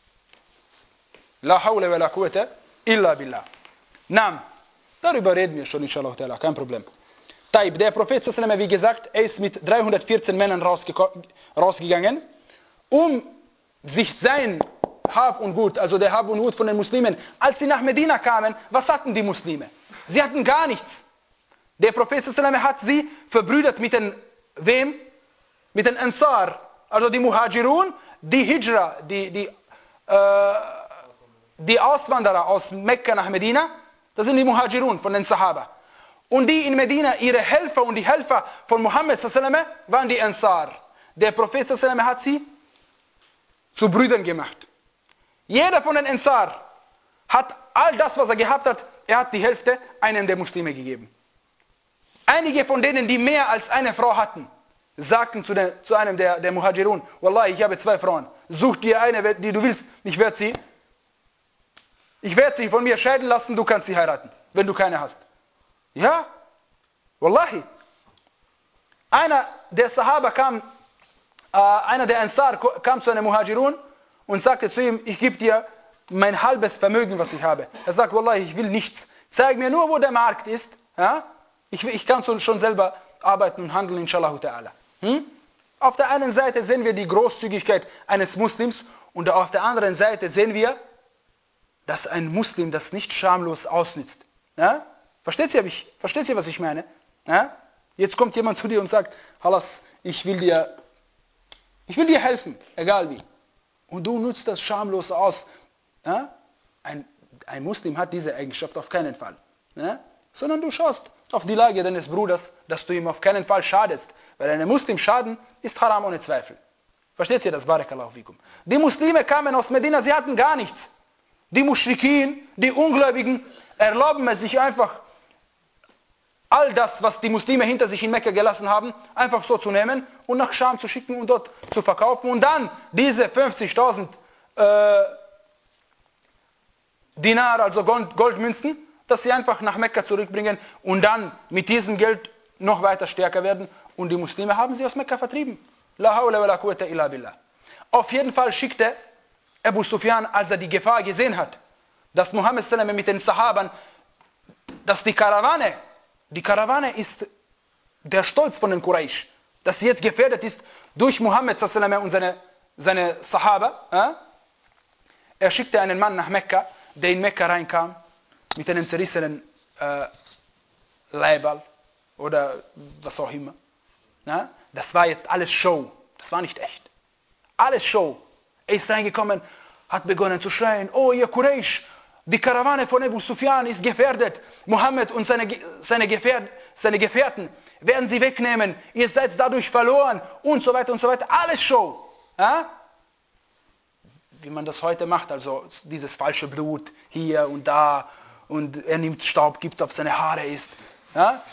La hawla wa la quwwata illa billah. Naam, darüber reden wir schon, inshallah ta'ala, kein Problem. Taib, der Prophet sallam, wie gesagt, er ist mit dreihundertvierzehn Männern rausgegangen, um sich sein Hab und Gut, also der Hab und Gut von den Muslimen, als sie nach Medina kamen, was hatten die Muslime? Sie hatten gar nichts. Der Prophet sallam, hat sie verbrüdert mit den, wem? Mit den Ansar, also die Muhajirun, die Hijra, die, die, äh, die Auswanderer aus Mekka nach Medina, das sind die Muhajirun von den Sahaba. Und die in Medina, ihre Helfer und die Helfer von Muhammad sallallahu alaihi wasallam waren die Ansar. Der Prophet sallallahu alaihi wasallam hat sie zu Brüdern gemacht. Jeder von den Ansar hat all das, was er gehabt hat, er hat die Hälfte einem der Muslime gegeben. Einige von denen, die mehr als eine Frau hatten, sagten zu, der, zu einem der, der Muhajirun, Wallahi, ich habe zwei Frauen, such dir eine, die du willst, ich werde sie, ich werde sie von mir scheiden lassen, du kannst sie heiraten, wenn du keine hast. Ja, Wallahi. Einer der Sahaba kam, äh, einer der Ansar kam zu einem Muhajirun und sagte zu ihm, ich gebe dir mein halbes Vermögen, was ich habe. Er sagt, Wallahi, ich will nichts. Zeig mir nur, wo der Markt ist. Ja? Ich, ich kann schon selber arbeiten und handeln, inshallah ta'ala. Hm? Auf der einen Seite sehen wir die Großzügigkeit eines Muslims und auf der anderen Seite sehen wir, dass ein Muslim das nicht schamlos ausnützt. Ja? Versteht ihr, versteht ihr, was ich meine? Ja? Jetzt kommt jemand zu dir und sagt, Halas, ich will dir, ich will dir helfen, egal wie. Und du nutzt das schamlos aus. Ja? Ein, ein Muslim hat diese Eigenschaft auf keinen Fall. Ja? Sondern du schaust auf die Lage deines Bruders, dass du ihm auf keinen Fall schadest. Weil einem Muslim schaden ist haram ohne Zweifel. Versteht ihr das? Barakallahu fikum. Die Muslime kamen aus Medina, sie hatten gar nichts. Die Muschrikin, die Ungläubigen, erlauben es sich einfach, all das, was die Muslime hinter sich in Mekka gelassen haben, einfach so zu nehmen und nach Scham zu schicken und dort zu verkaufen. Und dann diese fünfzigtausend äh, Dinar, also Gold, Goldmünzen, dass sie einfach nach Mekka zurückbringen und dann mit diesem Geld noch weiter stärker werden. Und die Muslime haben sie aus Mekka vertrieben. La hawla wa la quwwata illa billah. Auf jeden Fall schickte Abu Sufyan, als er die Gefahr gesehen hat, dass Muhammad sallallahu alaihi wasallam mit den Sahabern, dass die Karawane, die Karawane ist der Stolz von den Quraysh, dass sie jetzt gefährdet ist durch Muhammad sallallahu alaihi wasallam und seine, seine Sahaba. Äh? Er schickte einen Mann nach Mekka, der in Mekka reinkam, mit einem zerrissenen äh, Leiberl oder was auch immer. Ja? Das war jetzt alles Show, das war nicht echt. Alles Show. Er ist reingekommen, hat begonnen zu schreien, oh ihr Quraysh, die Karawane von Abu Sufyan ist gefährdet. Mohammed und seine, seine, Gefähr, seine Gefährten werden sie wegnehmen. Ihr seid dadurch verloren und so weiter und so weiter. Alles Show. Ja? Wie man das heute macht, also dieses falsche Blut hier und da und er nimmt Staub, gibt auf seine Haare, isst. Ja?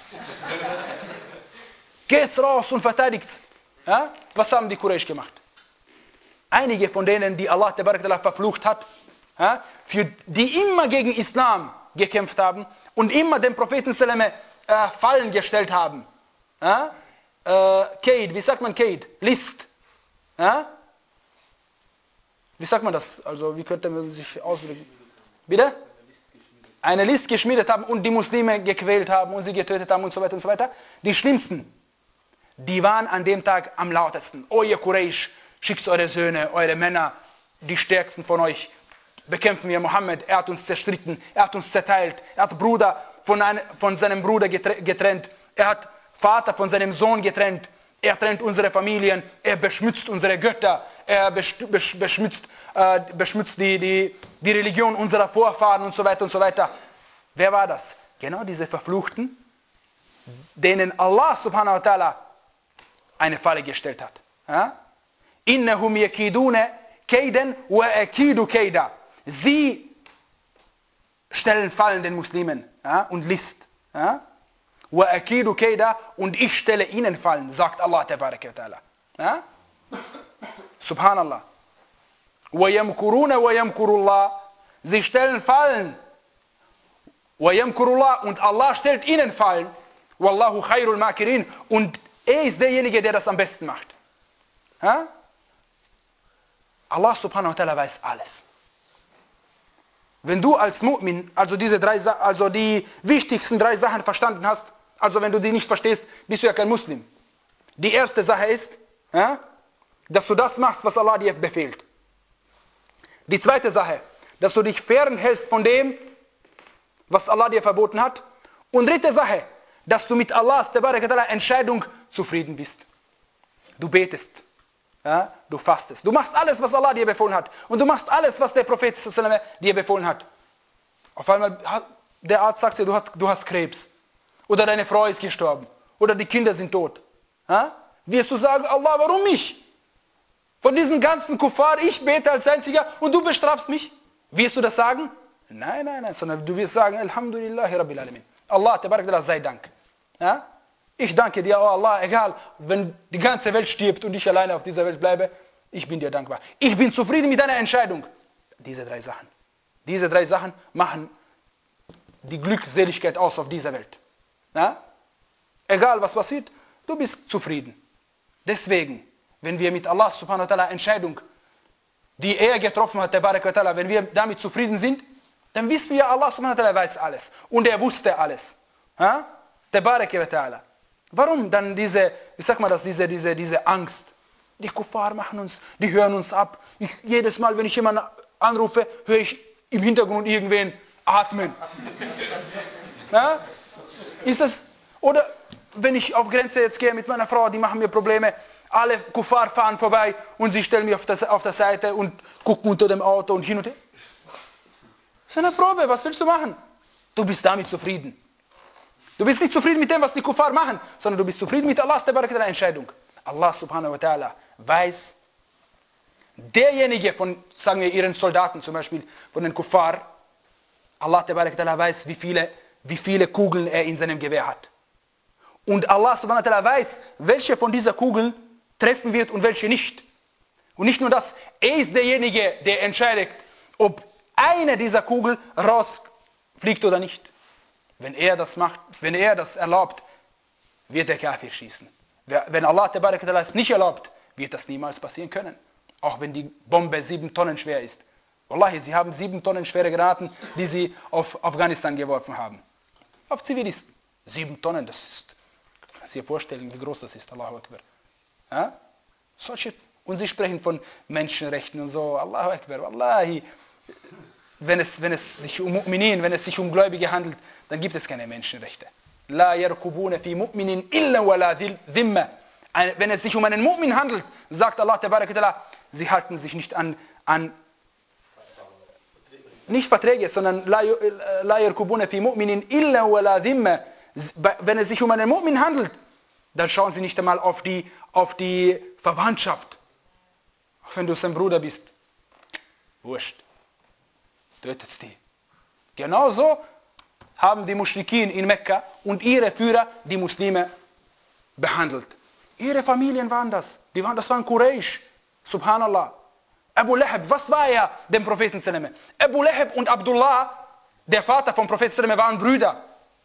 Geht's raus und verteidigt's. Ja? Was haben die Quraysh gemacht? Einige von denen, die Allah verflucht hat, ja, für die immer gegen Islam gekämpft haben und immer den Propheten sallam, äh, Fallen gestellt haben. Ja? Äh, Kaid, wie sagt man Kaid? List. Ja? Wie sagt man das? Also wie könnte man sich ausdrücken? Bitte? Eine List geschmiedet haben und die Muslime gequält haben und sie getötet haben und so weiter und so weiter. Die Schlimmsten, die waren an dem Tag am lautesten. Oh ihr Quraysh, schickt eure Söhne, eure Männer, die stärksten von euch. Bekämpfen wir Mohammed, er hat uns zerstritten, er hat uns zerteilt, er hat Bruder von, ein, von seinem Bruder getrennt, er hat Vater von seinem Sohn getrennt, er trennt unsere Familien, er beschmutzt unsere Götter, er beschmutzt, äh, beschmutzt die, die, die Religion unserer Vorfahren und so weiter und so weiter. Wer war das? Genau diese Verfluchten, denen Allah subhanahu wa ta'ala eine Falle gestellt hat. Ja? Innahum yakiduna kaydan wa akidu kayda. Sie stellen Fallen den Muslimen, ja, und List. Ja? Wa akidu kayda, und ich stelle ihnen Fallen, sagt Allah tabaraka wa ta'ala. Ja? Subhanallah. Wa yamkuruna wa yamkurullah. Sie stellen Fallen. Wa yamkurullah, und Allah stellt ihnen Fallen. Wallahu khairul makirin, und er ist derjenige, der das am besten macht. Ja? Allah subhanahu wa ta'ala weiß alles. Wenn du als Mu'min, also diese drei, also die wichtigsten drei Sachen verstanden hast, also wenn du die nicht verstehst, bist du ja kein Muslim. Die erste Sache ist, ja, dass du das machst, was Allah dir befiehlt. Die zweite Sache, dass du dich fernhältst von dem, was Allah dir verboten hat. Und dritte Sache, dass du mit Allahs Entscheidung zufrieden bist. Du betest. Ja? Du fastest. Du machst alles, was Allah dir befohlen hat. Und du machst alles, was der Prophet dir befohlen hat. Auf einmal hat der Arzt sagt dir, du hast, du hast Krebs. Oder deine Frau ist gestorben. Oder die Kinder sind tot. Ja? Wirst du sagen, Allah, warum mich? Von diesen ganzen Kuffar, ich bete als Einziger und du bestrafst mich? Wirst du das sagen? Nein, nein, nein, sondern du wirst sagen, Alhamdulillahi Rabbil Alamin. Allah, Tabarak, sei Dank. Ja? Ich danke dir, oh Allah, egal, wenn die ganze Welt stirbt und ich alleine auf dieser Welt bleibe, ich bin dir dankbar. Ich bin zufrieden mit deiner Entscheidung. Diese drei Sachen. Diese drei Sachen machen die Glückseligkeit aus auf dieser Welt. Ja? Egal was passiert, du bist zufrieden. Deswegen, wenn wir mit Allah subhanahu wa ta'ala Entscheidung, die er getroffen hat, der Barak wa ta'ala, wenn wir damit zufrieden sind, dann wissen wir, Allah subhanahu wa ta'ala weiß alles. Und er wusste alles. Ja? Der Barak wa ta'ala. Warum dann diese, ich sag mal das, diese, diese, diese Angst? Die Kuffar machen uns, die hören uns ab. Ich, jedes Mal, wenn ich jemanden anrufe, höre ich im Hintergrund irgendwen atmen. Ja? Ist das, oder wenn ich auf Grenze jetzt gehe mit meiner Frau, die machen mir Probleme, alle Kuffar fahren vorbei und sie stellen mich auf, das, auf der Seite und gucken unter dem Auto und hin und her. Das ist eine Probe, was willst du machen? Du bist damit zufrieden. Du bist nicht zufrieden mit dem, was die Kuffar machen, sondern du bist zufrieden mit Allahs Entscheidung. Allah subhanahu wa ta'ala weiß, derjenige von, sagen wir, ihren Soldaten zum Beispiel, von den Kuffar, Allah ta'ala weiß, wie viele, wie viele Kugeln er in seinem Gewehr hat. Und Allah subhanahu wa ta'ala weiß, welche von dieser Kugeln treffen wird und welche nicht. Und nicht nur das, er ist derjenige, der entscheidet, ob eine dieser Kugeln rausfliegt oder nicht. Wenn er das macht, wenn er das erlaubt, wird der Kafir schießen. Wenn Allah es nicht erlaubt, wird das niemals passieren können. Auch wenn die Bombe sieben Tonnen schwer ist. Wallahi, sie haben sieben Tonnen schwere Granaten, die sie auf Afghanistan geworfen haben. Auf Zivilisten. Sieben Tonnen, das ist, kann man sich vorstellen, wie groß das ist. Allahu Akbar. Ja? Solche, und sie sprechen von Menschenrechten und so. Allahu Akbar. Wallahi. Wenn es, wenn es sich um Mu'minin, wenn es sich um Gläubige handelt, dann gibt es keine Menschenrechte. La yarkubuna fi mu'minin illa wala dhimma. Wenn es sich um einen Mu'min handelt, sagt Allah tabarak wa ta'ala, sie halten sich nicht an, an nicht Verträge, sondern la yarkubuna fi mu'minin illa wala dhimma. Wenn es sich um einen Mu'min handelt, dann schauen sie nicht einmal auf die, auf die Verwandtschaft. Auch wenn du sein Bruder bist. Wurscht. Tötet die. Genauso haben die Muschrikin in Mekka und ihre Führer die Muslime behandelt. Ihre Familien waren das. Die waren, das waren Quraysh. Subhanallah. Abu Lahab, was war er dem Propheten sallam? Abu Lahab und Abdullah, der Vater vom Propheten sallam, waren Brüder.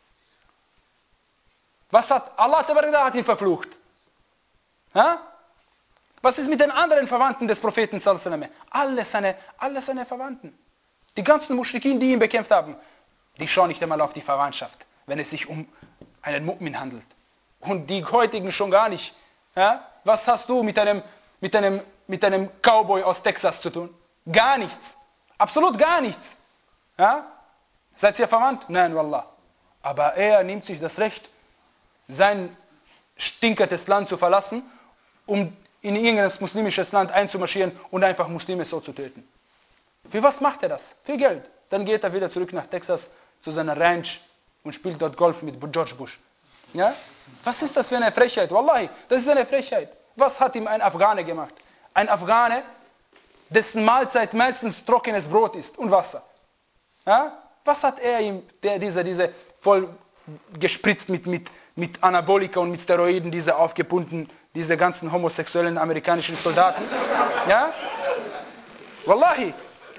Was hat Allah hat ihn verflucht? Ha? Was ist mit den anderen Verwandten des Propheten sallam? Alle seine, alle seine Verwandten. Die ganzen Muschrikin, die ihn bekämpft haben, die schauen nicht einmal auf die Verwandtschaft, wenn es sich um einen Mu'min handelt. Und die heutigen schon gar nicht. Ja? Was hast du mit einem, mit, einem, mit einem Cowboy aus Texas zu tun? Gar nichts. Absolut gar nichts. Ja? Seid ihr verwandt? Nein, Wallah. Aber er nimmt sich das Recht, sein stinkertes Land zu verlassen, um in irgendein muslimisches Land einzumarschieren und einfach Muslime so zu töten. Für was macht er das? Für Geld. Dann geht er wieder zurück nach Texas zu seiner Ranch und spielt dort Golf mit George Bush. Ja? Was ist das für eine Frechheit? Wallahi, das ist eine Frechheit. Was hat ihm ein Afghane gemacht? Ein Afghane, dessen Mahlzeit meistens trockenes Brot ist und Wasser. Ja? Was hat er ihm, der, diese, diese voll gespritzt mit, mit, mit Anabolika und mit Steroiden, diese aufgebunden, diese ganzen homosexuellen amerikanischen Soldaten? Ja? Wallahi.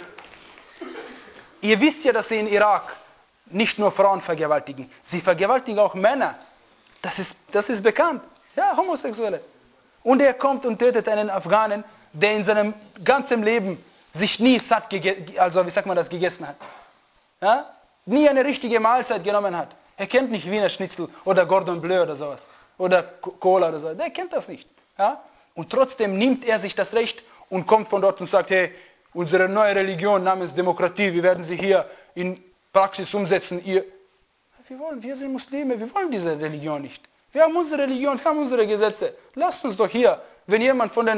Ihr wisst ja, dass sie in Irak nicht nur Frauen vergewaltigen, sie vergewaltigen auch Männer. Das ist, das ist bekannt. Ja, Homosexuelle. Und er kommt und tötet einen Afghanen, der in seinem ganzen Leben sich nie satt, also wie sagt man das, gegessen hat. Ja? Nie eine richtige Mahlzeit genommen hat. Er kennt nicht Wiener Schnitzel oder Gordon Bleu oder sowas. Oder Cola oder so. Der kennt das nicht. Ja? Und trotzdem nimmt er sich das Recht und kommt von dort und sagt, hey, unsere neue Religion namens Demokratie, wir werden sie hier in Praxis umsetzen. Ihr, wir, wollen, wir sind Muslime, wir wollen diese Religion nicht. Wir haben unsere Religion, wir haben unsere Gesetze. Lasst uns doch hier, wenn jemand von den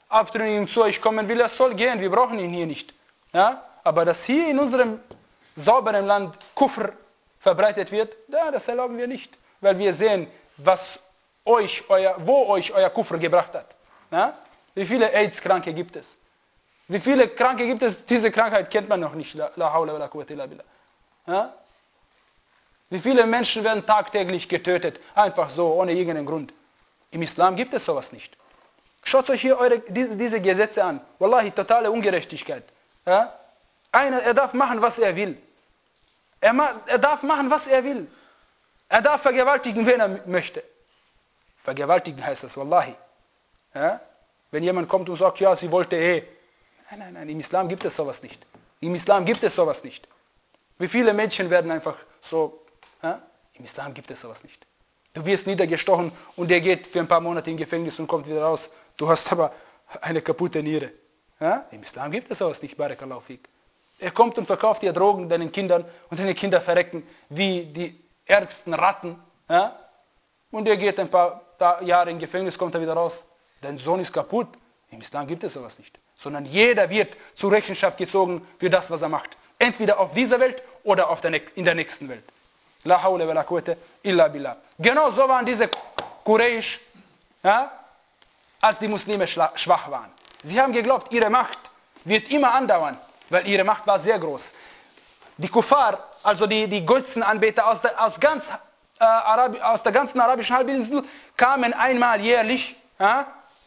Abtrünnigen zu euch kommen will, er soll gehen, wir brauchen ihn hier nicht. Ja? Aber dass hier in unserem sauberen Land Kufr verbreitet wird, ja, das erlauben wir nicht. Weil wir sehen, was euch, euer, wo euch euer Kufr gebracht hat. Ja? Wie viele AIDS-Kranke gibt es? Wie viele Kranke gibt es? Diese Krankheit kennt man noch nicht. La, la hawla wa la quwwata illa billah. Ja? Wie viele Menschen werden tagtäglich getötet? Einfach so, ohne irgendeinen Grund. Im Islam gibt es sowas nicht. Schaut euch hier eure, diese, diese Gesetze an. Wallahi, totale Ungerechtigkeit. Ja? Einer, er darf machen, was er will. Er, er darf machen, was er will. Er darf vergewaltigen, wen er möchte. Vergewaltigen heißt das, Wallahi. Ja? Wenn jemand kommt und sagt, ja, sie wollte eh. Nein, nein, nein, im Islam gibt es sowas nicht. Im Islam gibt es sowas nicht. Wie viele Mädchen werden einfach so, ja? Im Islam gibt es sowas nicht. Du wirst niedergestochen und der geht für ein paar Monate im Gefängnis und kommt wieder raus. Du hast aber eine kaputte Niere. Ja? Im Islam gibt es sowas nicht, Barakallahu fik. Er kommt und verkauft dir Drogen deinen Kindern und deine Kinder verrecken wie die ärgsten Ratten. Ja? Und er geht ein paar Jahre im Gefängnis, kommt er wieder raus. Dein Sohn ist kaputt. Im Islam gibt es sowas nicht. Sondern jeder wird zur Rechenschaft gezogen für das, was er macht. Entweder auf dieser Welt oder auf der, in der nächsten Welt. La hawla wa la quwwata illa billah. Genau so waren diese Quraysh, ja, als die Muslime schwach waren. Sie haben geglaubt, ihre Macht wird immer andauern, weil ihre Macht war sehr groß. Die Kuffar, also die, die Götzenanbeter aus der, aus, ganz, äh, Arabi, aus der ganzen arabischen Halbinsel, kamen einmal jährlich ja,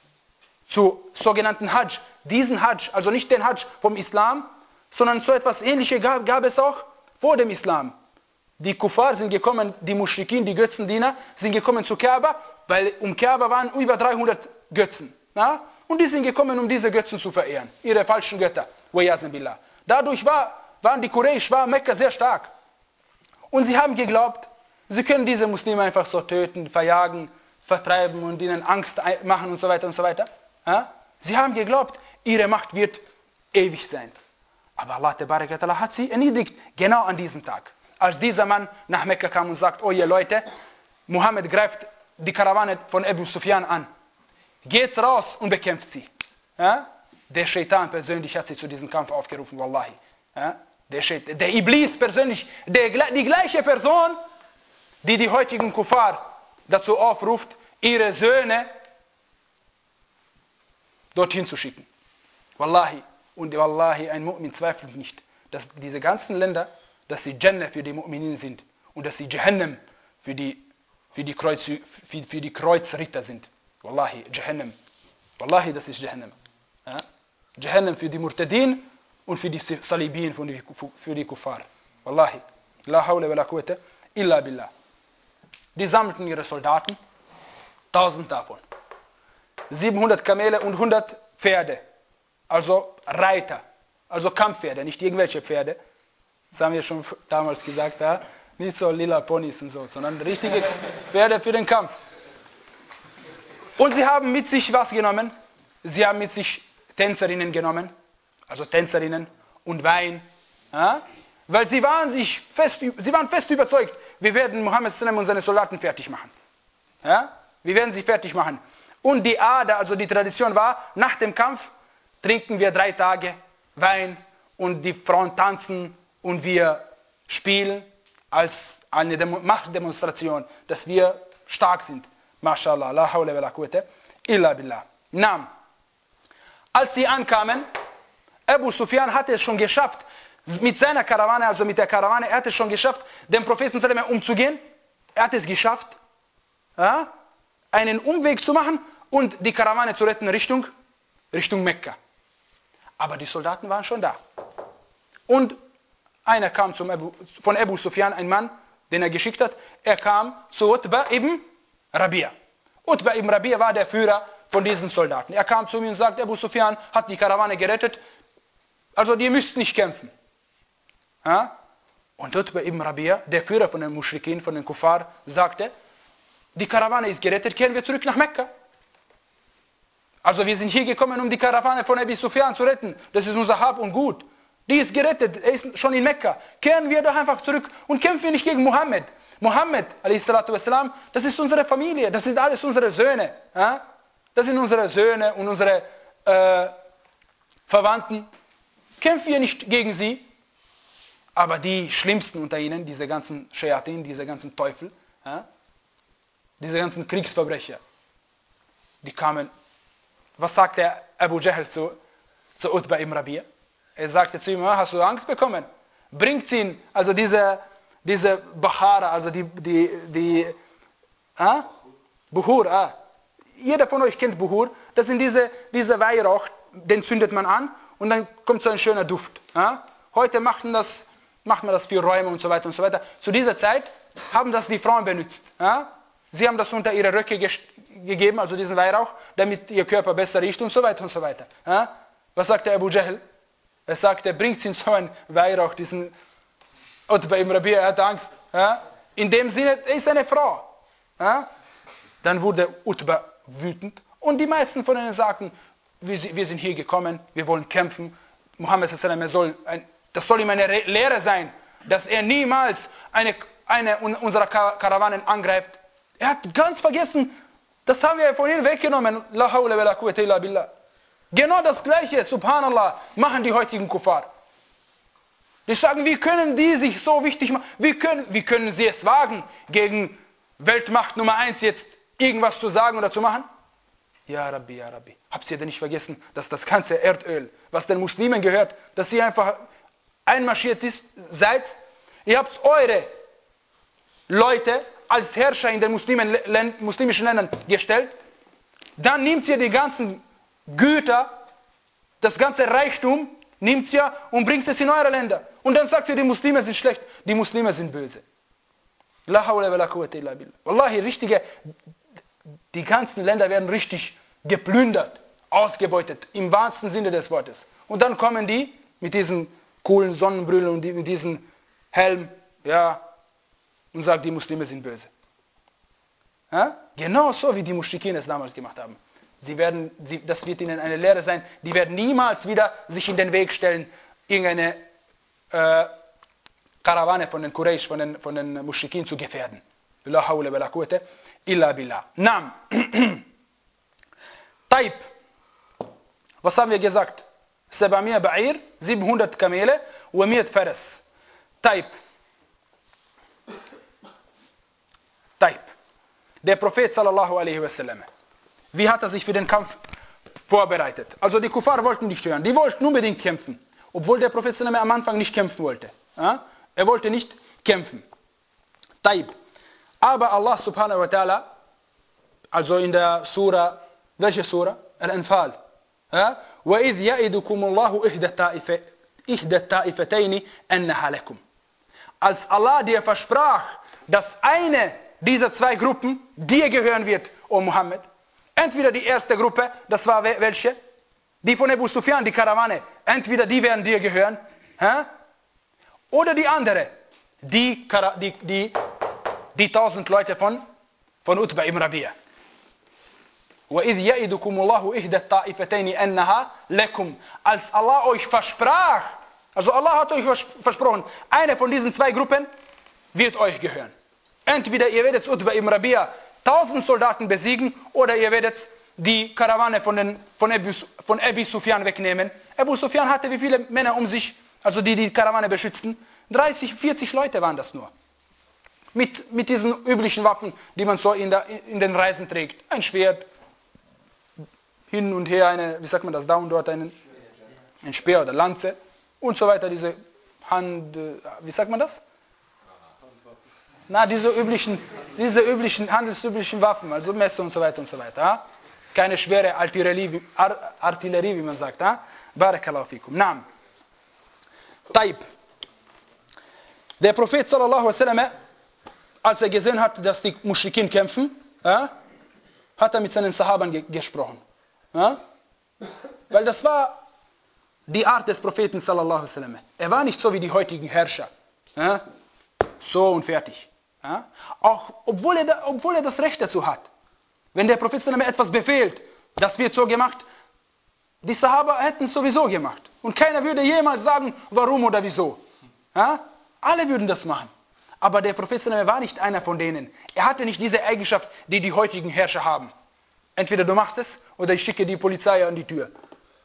zu sogenannten Hajj. Diesen Hajj, also nicht den Hajj vom Islam, sondern so etwas Ähnliches gab, gab es auch vor dem Islam. Die Kuffar sind gekommen, die Muschrikin, die Götzendiener, sind gekommen zu Kaaba, weil um Kaaba waren über dreihundert Götzen. Ja? Und die sind gekommen, um diese Götzen zu verehren. Ihre falschen Götter. Dadurch war, waren die Quraysh, war Mekka sehr stark. Und sie haben geglaubt, sie können diese Muslime einfach so töten, verjagen, vertreiben und ihnen Angst machen und so weiter und so weiter. Ja? Sie haben geglaubt, ihre Macht wird ewig sein. Aber Allah Ta'ala hat sie erniedrigt, genau an diesem Tag. Als dieser Mann nach Mekka kam und sagt, oh ihr Leute, Mohammed greift die Karawane von Abu Sufyan an. Geht raus und bekämpft sie. Ja? Der Shaitan persönlich hat sie zu diesem Kampf aufgerufen, Wallahi. Ja? Der, Shaitan, der Iblis persönlich, der, die gleiche Person, die die heutigen Kuffar dazu aufruft, ihre Söhne dorthin zu schicken. Wallahi. Und Wallahi, ein Mu'min zweifelt nicht, dass diese ganzen Länder, dass sie Jannah für die Mu'minin sind und dass sie Jahannam für die, für die, Kreuz, für, für die Kreuzritter sind. Wallahi, Jahannam. Wallahi, das ist Jahannam. Ja? Jahannam für die Murtadin und für die Salibin, für die, für die Kuffar. Wallahi. La hawla wa la quwwata illa billah. Die sammelten ihre Soldaten, tausend davon. siebenhundert Kamele und hundert Pferde. Also Reiter, also Kampfpferde, nicht irgendwelche Pferde. Das haben wir schon damals gesagt, ja? Nicht so lila Ponys und so, sondern richtige Pferde für den Kampf. Und sie haben mit sich was genommen? Sie haben mit sich Tänzerinnen genommen, also Tänzerinnen und Wein, ja? Weil sie waren, sich fest, sie waren fest überzeugt, wir werden Mohammed und seine Soldaten fertig machen. Ja? Wir werden sie fertig machen. Und die Ader, also die Tradition war, nach dem Kampf trinken wir drei Tage Wein und die Frauen tanzen und wir spielen als eine Demo- Machtdemonstration, dass wir stark sind. MashaAllah, la hawla wa la quwwata illa billah. Nam. Als sie ankamen, Abu Sufyan hatte es schon geschafft, mit seiner Karawane, also mit der Karawane, er hat es schon geschafft, den Propheten umzugehen. Er hat es geschafft, ja, einen Umweg zu machen und die Karawane zu retten Richtung, Richtung Mekka. Aber die Soldaten waren schon da. Und einer kam zum Abu, von Abu Sufyan, ein Mann, den er geschickt hat. Er kam zu Utba ibn Rabia. Utba ibn Rabia war der Führer von diesen Soldaten. Er kam zu mir und sagte, Abu Sufyan hat die Karawane gerettet, also die müsst nicht kämpfen. Ja? Und Utba ibn Rabia, der Führer von den Muschrikin, von den Kuffar, sagte, die Karawane ist gerettet, kehren wir zurück nach Mekka. Also wir sind hier gekommen, um die Karawane von Abu Sufyan zu retten. Das ist unser Hab und Gut. Die ist gerettet, er ist schon in Mekka. Kehren wir doch einfach zurück und kämpfen wir nicht gegen Mohammed. Mohammed, wassalam, das ist unsere Familie, das sind alles unsere Söhne. Ja? Das sind unsere Söhne und unsere äh, Verwandten, kämpfen wir nicht gegen sie. Aber die Schlimmsten unter ihnen, diese ganzen Shayatin, diese ganzen Teufel, ja, diese ganzen Kriegsverbrecher, die kamen. Was sagt der Abu Jahl zu, zu Utbah ibn Rabi'a? Er sagte zu ihm, hast du Angst bekommen? Bringt ihn, also diese, diese Bahara, also die, die, die ah? Buhur, ah. Jeder von euch kennt Buhur, das sind diese, diese Weihrauch, den zündet man an und dann kommt so ein schöner Duft. Ah? Heute macht man das macht man das für Räume und so weiter und so weiter. Zu dieser Zeit haben das die Frauen benutzt. Ja? Sie haben das unter ihre Röcke gegeben, also diesen Weihrauch, damit ihr Körper besser riecht und so weiter und so weiter. Ja? Was sagt der Abu Jahl? Er sagt, er bringt in so einen Weihrauch, diesen Utbah ibn Rabi'a, er hat Angst. Ja? In dem Sinne, er ist eine Frau. Ja? Dann wurde Utbah wütend und die meisten von ihnen sagten, wir, wir sind hier gekommen, wir wollen kämpfen. Muhammad sallallahu alaihi wasallam soll ein Das soll ihm eine Lehre sein, dass er niemals eine, eine unserer Karawanen angreift. Er hat ganz vergessen, das haben wir von ihm weggenommen. La hawla wa la quwwata illa billah. Genau das Gleiche, subhanallah, machen die heutigen Kuffar. Die sagen, wie können die sich so wichtig machen? Wie können, wie können sie es wagen, gegen Weltmacht Nummer eins jetzt irgendwas zu sagen oder zu machen? Ja Rabbi, ja Rabbi. Habt ihr denn nicht vergessen, dass das ganze Erdöl, was den Muslimen gehört, dass sie einfach einmarschiert ist, seid, ihr habt eure Leute als Herrscher in den Muslimen, muslimischen Ländern gestellt, dann nehmt ihr die ganzen Güter, das ganze Reichtum, nehmt ihr und bringt es in eure Länder. Und dann sagt ihr, die Muslime sind schlecht, die Muslime sind böse. La hawla wa la quwwata illa billah. Wallahi, richtige, die ganzen Länder werden richtig geplündert, ausgebeutet, im wahrsten Sinne des Wortes. Und dann kommen die mit diesen coolen Sonnenbrillen und die, mit diesem Helm, ja, und sagt, die Muslime sind böse. Ja? Genau so, wie die Muschrikin es damals gemacht haben. Sie werden, sie, das wird ihnen eine Lehre sein, die werden niemals wieder sich in den Weg stellen, irgendeine äh, Karawane von den Quraysh, von den, von den Muschrikin zu gefährden. La hawla wa la quwwata illa billah. Naam. Taib. Was haben wir gesagt? سبعمائة بعير, siebenhundert Kamele, ومئة فرس. Taib. Taib. Der Prophet sallallahu alaihi wasallam, wie hat er sich für den Kampf vorbereitet? Also die Kuffar wollten nicht hören, die wollten unbedingt kämpfen, obwohl der Prophet sallallahu alaihi wasallam am Anfang nicht kämpfen wollte. Ja? Er wollte nicht kämpfen. Taib. Aber Allah subhanahu wa ta'ala, also in der Sura, welche Sura? Al-Anfal. Ja? وَإِذْ يَئِدُكُمُ اللَّهُ إِحْدَى الطَّائِفَتَيْنِ أَنَّهَا لَكُمْ. Als Allah dir versprach, dass eine dieser zwei Gruppen dir gehören wird, o Muhammad. Entweder die erste Gruppe, das war welche? Die von Abu Sufyan, die Karawane. Entweder die werden dir gehören. Ja? Oder die andere, die, die, die, die tausend Leute von, von Utbah ibn Rabi'a. وَإِذْ يَئِدُكُمُ اللَّهُ إِحْدَى الطَّائِفَتَيْنِ أَنَّهَا لَكُمْ. Als Allah euch versprach, also Allah hat euch versprochen, eine von diesen zwei Gruppen wird euch gehören. Entweder ihr werdet Utbah ibn Rabi'a tausend Soldaten besiegen, oder ihr werdet die Karawane von, den, von, Abu, von Abi Sufyan wegnehmen. Abu Sufyan hatte wie viele Männer um sich, also die die Karawane beschützten? dreißig, vierzig Leute waren das nur. Mit, mit diesen üblichen Waffen, die man so in, der, in den Reisen trägt. Ein Schwert, hin und her eine, wie sagt man das, da und dort einen, ein Speer oder Lanze und so weiter, diese Hand, wie sagt man das? Na, diese üblichen, diese üblichen, handelsüblichen Waffen, also Messer und so weiter und so weiter. Ja? Keine schwere Artillerie, Artillerie, wie man sagt. Ja? Barakallahu fikum. Naam. Taib. Der Prophet sallallahu alaihi wasallam, als er gesehen hat, dass die Muschrikin kämpfen, ja, hat er mit seinen Sahabern ge gesprochen. Ja? Weil das war die Art des Propheten sallallahu alaihi wasallam. Er war nicht so wie die heutigen Herrscher. Ja? So und fertig. Ja? Auch obwohl er, da, obwohl er das Recht dazu hat. Wenn der Prophet sallallahu alaihi wasallam etwas befehlt, das wird so gemacht, die Sahaba hätten es sowieso gemacht. Und keiner würde jemals sagen, warum oder wieso. Ja? Alle würden das machen. Aber der Prophet sallallahu alaihi wasallam war nicht einer von denen. Er hatte nicht diese Eigenschaft, die die heutigen Herrscher haben. Entweder du machst es, oder ich schicke die Polizei an die Tür.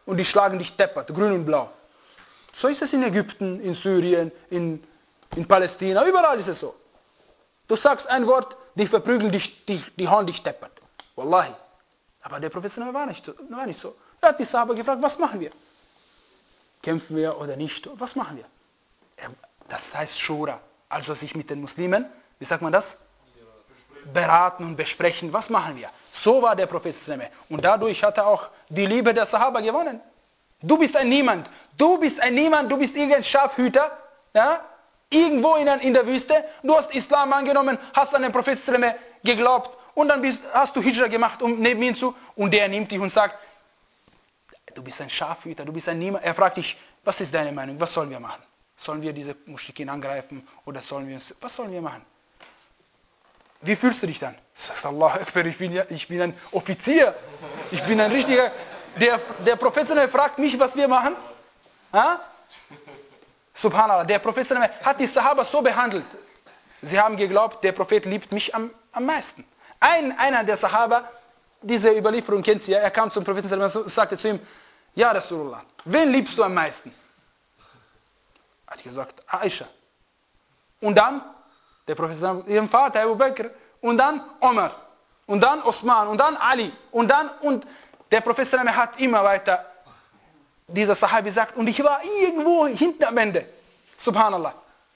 und die schlagen dich deppert, grün und blau. So ist es in Ägypten, in Syrien, in, in Palästina, überall ist es so. Du sagst ein Wort, die verprügeln dich, die, die hauen dich deppert. Wallahi. Aber der Prophet war nicht, war nicht so. Er hat die Sahaba gefragt, was machen wir? Kämpfen wir oder nicht? Was machen wir? Das heißt Shura. Also sich mit den Muslimen, wie sagt man das? Beraten und besprechen, was machen wir? So war der Prophet. Und dadurch hat er auch die Liebe der Sahaba gewonnen. Du bist ein Niemand. Du bist ein Niemand, du bist irgendein Schafhüter. Ja? Irgendwo in, in der Wüste. Du hast Islam angenommen, hast an den Prophet geglaubt und dann bist, hast du Hijra gemacht, um neben ihn zu. Und der nimmt dich und sagt, du bist ein Schafhüter, du bist ein Niemand. Er fragt dich, was ist deine Meinung? Was sollen wir machen? Sollen wir diese Muschrikin angreifen oder sollen wir uns, was sollen wir machen? Wie fühlst du dich dann? Sagst Allah Akbar, ich bin, ja, ich bin ein Offizier. Ich bin ein richtiger, der, der Prophet fragt mich, was wir machen. Ha? Subhanallah, der Prophet hat die Sahaba so behandelt. Sie haben geglaubt, der Prophet liebt mich am, am meisten. Ein, einer der Sahaba, diese Überlieferung kennt sie ja, er kam zum Propheten und sagte zu ihm, ja Rasulullah, wen liebst du am meisten? Er hat gesagt, Aisha. Und dann, der Prophet sagt, ihrem Vater Abu Bakr, und dann Omar, und dann Osman, und dann Ali, und dann, und der Prophet hat immer weiter, dieser Sahabi sagt, und ich war irgendwo hinten am Ende. Subhanallah.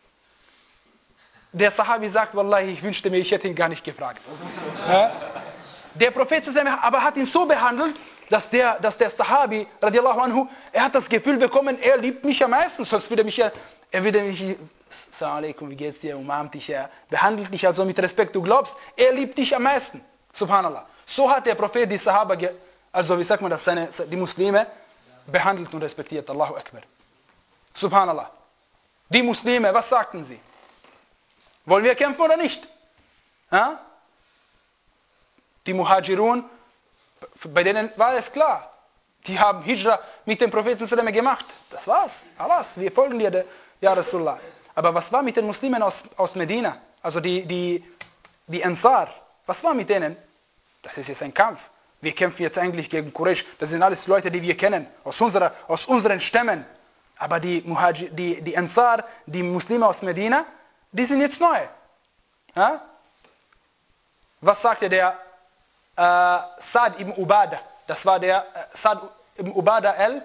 Der Sahabi sagt, Wallahi, ich wünschte mir, ich hätte ihn gar nicht gefragt. Der Prophet aber hat ihn so behandelt, dass der, dass der Sahabi, radiallahu anhu, er hat das Gefühl bekommen, er liebt mich am meisten, sonst würde mich ja, er würde mich, Assalamu alaikum, wie geht's dir, umarmt dich, er behandelt dich also mit Respekt, du glaubst, er liebt dich am meisten. Subhanallah. So hat der Prophet die Sahaba, also wie sagt man das, seine, die Muslime, behandelt und respektiert. Allahu Akbar. Subhanallah. Die Muslime, was sagten sie? Wollen wir kämpfen oder nicht? Ja? Die Muhajirun, bei denen war es klar. Die haben Hijra mit dem Propheten gemacht. Das war's. Alles. Wir folgen dir, ja Rasulullah. Aber was war mit den Muslimen aus, aus Medina? Also die, die, die Ansar. Was war mit denen? Das ist jetzt ein Kampf. Wir kämpfen jetzt eigentlich gegen Quraysh. Das sind alles Leute, die wir kennen. Aus, unserer, aus unseren Stämmen. Aber die, Muhajir, die, die Ansar, die Muslime aus Medina, die sind jetzt neu. Ja? Was sagte der äh, Sa'd ibn Ubadah? Das war der äh, Sa'd ibn Ubadah al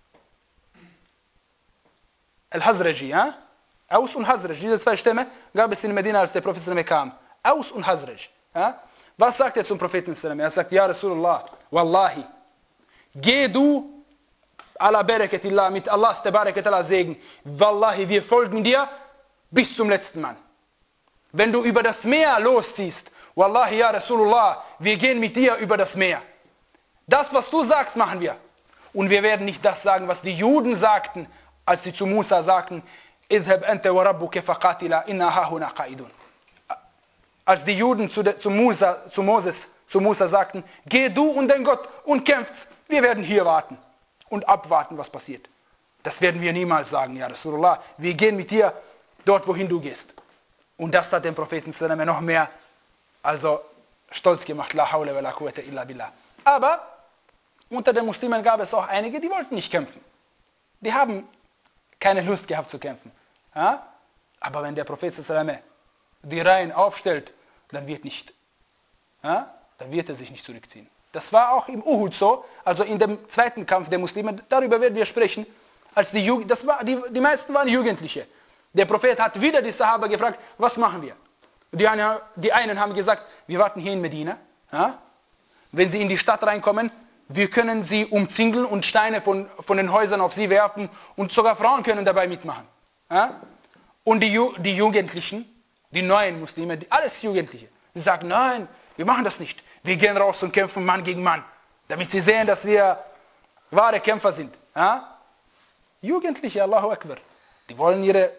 al-Hazraji. Ja? Aus und Hazraj. Diese zwei Stämme gab es in Medina, als der Prophet kam. Aus und Hazraj. Ja? Was sagt er zum Propheten? Er sagt, ja Rasulullah, Wallahi, geh du ala barakatillah, mit Allahs Tabarakallah Segen. Wallahi, wir folgen dir bis zum letzten Mann. Wenn du über das Meer losziehst, Wallahi, ja Rasulullah, wir gehen mit dir über das Meer. Das, was du sagst, machen wir. Und wir werden nicht das sagen, was die Juden sagten, als sie zu Musa sagten, idhab anta wa rabbuka faqatila inna hahuna qa'idun. Als die Juden zu, de, zu, Musa, zu Moses, zu Musa sagten, geh du und dein Gott und kämpft, wir werden hier warten und abwarten, was passiert. Das werden wir niemals sagen, ja Rasulullah, wir gehen mit dir dort, wohin du gehst. Und das hat den Propheten noch mehr also stolz gemacht, la hawla wa la quwwata illa billah. Aber unter den Muslimen gab es auch einige, die wollten nicht kämpfen. Die haben keine Lust gehabt zu kämpfen. Ja? Aber wenn der Prophet die Reihen aufstellt, dann wird nicht, ja? Dann wird er sich nicht zurückziehen. Das war auch im Uhud so, also in dem zweiten Kampf der Muslime, darüber werden wir sprechen, als die, Jugend, das war, die, die meisten waren Jugendliche. Der Prophet hat wieder die Sahaba gefragt, was machen wir? Die einen, die einen haben gesagt, wir warten hier in Medina, ja? Wenn sie in die Stadt reinkommen, wir können sie umzingeln und Steine von, von den Häusern auf sie werfen und sogar Frauen können dabei mitmachen. Ja? Und die, die Jugendlichen, die neuen Muslime, die, alles Jugendliche, sie sagen, nein, wir machen das nicht. Wir gehen raus und kämpfen Mann gegen Mann, damit sie sehen, dass wir wahre Kämpfer sind. Ja? Jugendliche, Allahu Akbar, die wollen ihre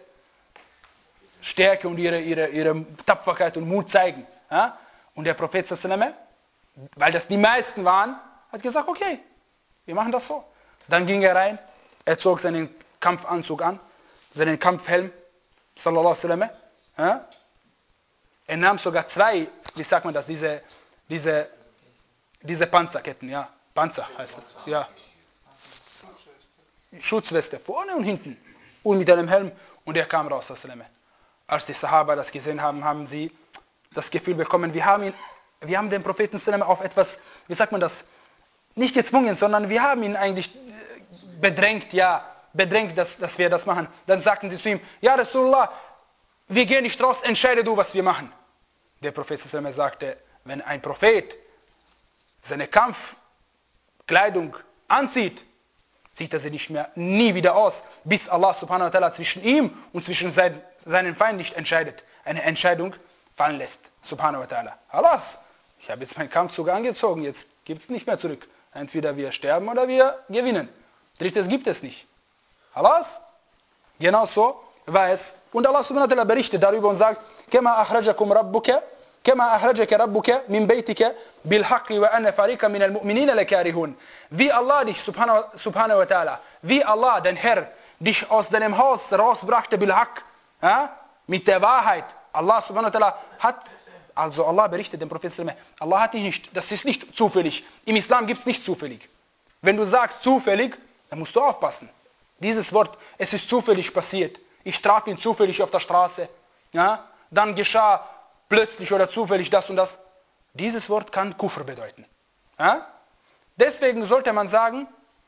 Stärke und ihre, ihre, ihre Tapferkeit und Mut zeigen. Ja? Und der Prophet, weil das die meisten waren, hat gesagt, okay, wir machen das so. Dann ging er rein, er zog seinen Kampfanzug an, seinen Kampfhelm, sallallahu alaihi wasallam. Ja? Er nahm sogar zwei, wie sagt man das, diese, diese, diese Panzerketten, ja, Panzer heißt es, ja. Schutzweste vorne und hinten und mit einem Helm und er kam raus aus Salama. Als die Sahaba das gesehen haben, haben sie das Gefühl bekommen, wir haben, ihn, wir haben den Propheten Salama auf etwas, wie sagt man das, nicht gezwungen, sondern wir haben ihn eigentlich bedrängt, ja, bedrängt, dass, dass wir das machen. Dann sagten sie zu ihm, ja Rasulullah, wir gehen nicht raus, entscheide du, was wir machen. Der Prophet Salama sagte, wenn ein Prophet seine Kampfkleidung anzieht, zieht er sie nicht mehr, nie wieder aus, bis Allah subhanahu wa ta'ala zwischen ihm und zwischen sein, seinen Feind nicht entscheidet, eine Entscheidung fallen lässt, subhanahu wa ta'ala. Allahs, ich habe jetzt meinen Kampfzug angezogen, jetzt gibt es nicht mehr zurück. Entweder wir sterben oder wir gewinnen. Drittes gibt es nicht. Allahs, genau so war es. Und Allah subhanahu wa ta'ala berichtet darüber und sagt, Kema akhrajakum rabbuka, Kema akhrajaka rabbuka min baytika bil haqqi wa anna farika min al mu'minina lakarihun. Wie Allah dich, subhanahu, subhanahu wa ta'ala, wie Allah, dein Herr, dich aus deinem Haus rausbrachte bil haqq, ja, mit der Wahrheit. Allah subhanahu wa ta'ala hat, also Allah berichtet dem Propheten, Allah hat dich nicht, das ist nicht zufällig. Im Islam gibt es nicht zufällig. Wenn du sagst zufällig, dann musst du aufpassen. Dieses Wort, es ist zufällig passiert. Ich traf ihn zufällig auf der Straße. Ja, dann geschah plötzlich oder zufällig das und das. Dieses Wort kann Kufr bedeuten. Ja? Deswegen sollte man sagen,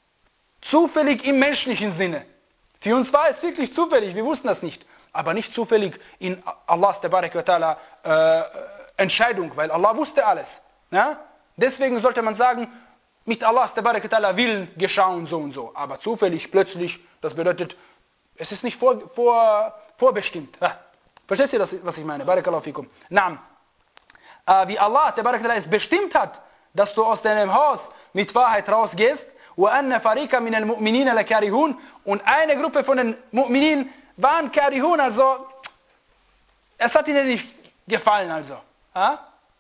zufällig im menschlichen Sinne. Für uns war es wirklich zufällig, wir wussten das nicht. Aber nicht zufällig in Allahs tabarak wa ta'ala äh, Entscheidung, weil Allah wusste alles. Ja? Deswegen sollte man sagen, mit Allahs tabarak wa ta'ala Willen geschah und so und so. Aber zufällig, plötzlich, das bedeutet, es ist nicht vor, vor, vorbestimmt. Ja? Versteht ihr das, was ich meine? Barakallahu fikum. Naam. Äh, wie Allah tabarak wa ta'ala es bestimmt hat, dass du aus deinem Haus mit Wahrheit rausgehst, وَأَنَّ فَرِيقًا مِنَ الْمُؤْمِنِينَ لَكَارِهُونَ, und eine Gruppe von den Mu'minin waren Karihun, also es hat ihnen nicht gefallen, also. Ja?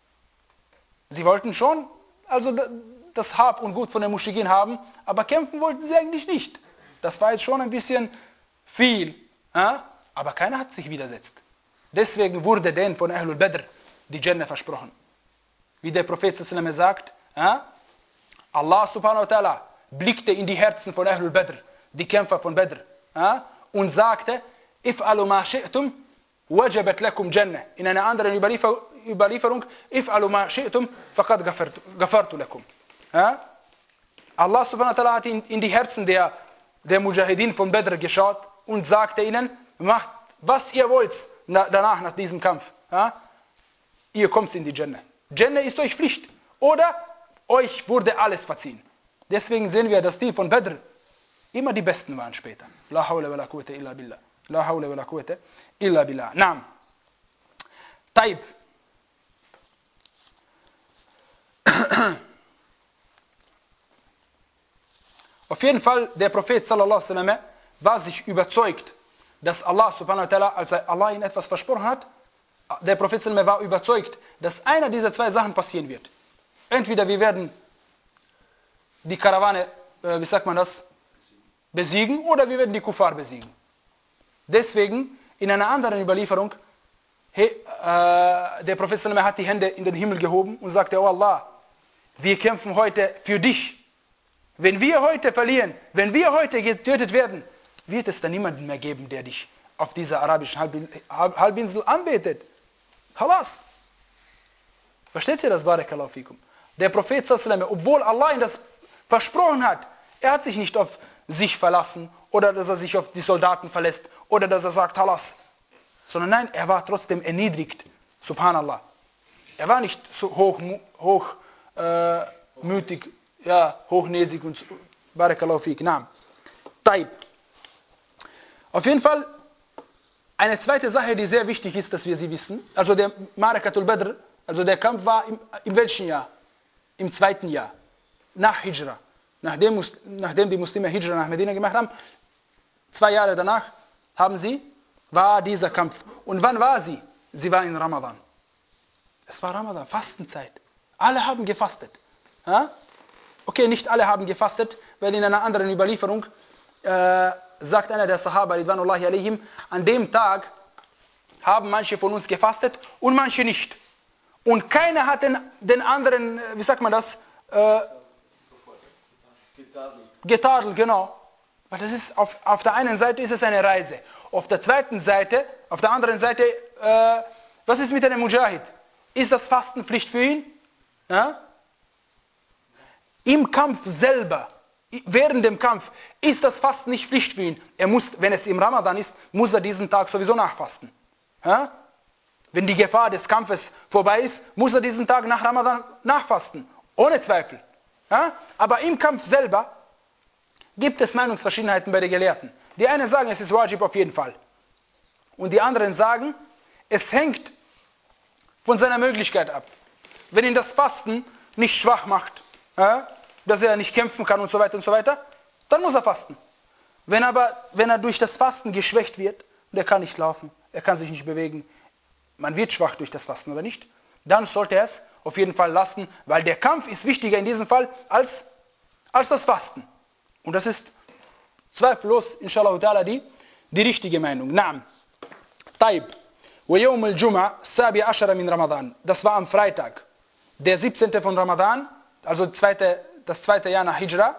Sie wollten schon also das Hab und Gut von den Muschrikin haben, aber kämpfen wollten sie eigentlich nicht. Das war jetzt schon ein bisschen viel, ja? Aber keiner hat sich widersetzt. Deswegen wurde denen von Ahlul Badr die Jannah versprochen. Wie der Prophet sallallahu alaihi wasallam sagt, ja? Allah subhanahu wa ta'ala blickte in die Herzen von Ahlul Badr, die Kämpfer von Badr, ja? Und sagte, If'alu ma shi'tum, wajabat lakum Jannah. In einer anderen Überliefer Überlieferung, If'alu ma shi'tum, faqad ghafartu lakum. Ja? Allah subhanahu wa ta'ala hat in, in die Herzen der, der Mujahideen von Badr geschaut und sagte ihnen, macht was ihr wollt na, danach, nach diesem Kampf. Ja? Ihr kommt in die Jannah. Jannah ist euch Pflicht. Oder euch wurde alles verziehen. Deswegen sehen wir, dass die von Badr immer die Besten waren später. La hawla wa la quwwata illa billah. La hawla wa la quwwata illa billah. Naam. Taib. Auf jeden Fall, der Prophet sallallahu alaihi wasallam war sich überzeugt, dass Allah subhanahu wa ta'ala, als Allah ihn etwas versprochen hat, der Prophet sallallahu alaihi wasallam war überzeugt, dass einer dieser zwei Sachen passieren wird. Entweder wir werden die Karawane, äh, wie sagt man das, besiegen, oder wir werden die Kuffar besiegen. Deswegen, in einer anderen Überlieferung, he, äh, der Prophet sallallahu alaihi wasallam hat die Hände in den Himmel gehoben und sagte, oh Allah, wir kämpfen heute für dich. Wenn wir heute verlieren, wenn wir heute getötet werden, wird es dann niemanden mehr geben, der dich auf dieser arabischen Halbinsel anbetet. Halas. Versteht ihr das? Barakallahu fikum. Der Prophet sallallahu alaihi wasallam, obwohl Allah ihm das versprochen hat, er hat sich nicht auf sich verlassen oder dass er sich auf die Soldaten verlässt oder dass er sagt, Halas. Sondern nein, er war trotzdem erniedrigt. Subhanallah. Er war nicht so hoch, hoch äh, mütig, ja, hochnäsig und so. Barakallahu fik. Naam. Taib. Auf jeden Fall, eine zweite Sache, die sehr wichtig ist, dass wir sie wissen. Also der Marakatul Badr, also der Kampf war im, im welchen Jahr? Im zweiten Jahr. Nach Hijra. Nachdem, nachdem die Muslime Hijra nach Medina gemacht haben, zwei Jahre danach haben sie, war dieser Kampf. Und wann war sie? Sie war in Ramadan. Es war Ramadan, Fastenzeit. Alle haben gefastet. Ja? Okay, nicht alle haben gefastet, weil in einer anderen Überlieferung äh, sagt einer der Sahaba, Ridwanullahi alaihim, an dem Tag haben manche von uns gefastet und manche nicht. Und keiner hat den, den anderen, wie sagt man das, äh, getadelt, genau. Weil das ist, auf, auf der einen Seite ist es eine Reise. Auf der zweiten Seite, auf der anderen Seite, äh, was ist mit einem Mujahid? Ist das Fasten Pflicht für ihn? Ja? Im Kampf selber, während dem Kampf, ist das Fasten nicht Pflicht für ihn. Er muss, wenn es im Ramadan ist, muss er diesen Tag sowieso nachfasten. Ja? Wenn die Gefahr des Kampfes vorbei ist, muss er diesen Tag nach Ramadan nachfasten. Ohne Zweifel. Ja? Aber im Kampf selber gibt es Meinungsverschiedenheiten bei den Gelehrten. Die einen sagen, es ist Wajib auf jeden Fall. Und die anderen sagen, es hängt von seiner Möglichkeit ab. Wenn ihn das Fasten nicht schwach macht, ja, dass er nicht kämpfen kann und so weiter und so weiter, dann muss er fasten. Wenn aber, wenn er durch das Fasten geschwächt wird, und er kann nicht laufen, er kann sich nicht bewegen, man wird schwach durch das Fasten oder nicht, dann sollte er es auf jeden Fall lassen, weil der Kampf ist wichtiger in diesem Fall als, als das Fasten. Und das ist zweifellos, inshallah ta'ala, die, die richtige Meinung. Naam. Taib. Wa yawm al-Jum'a sabi ashara min Ramadan. Das war am Freitag, der siebzehnte von Ramadan, also zweite, das zweite Jahr nach Hijra,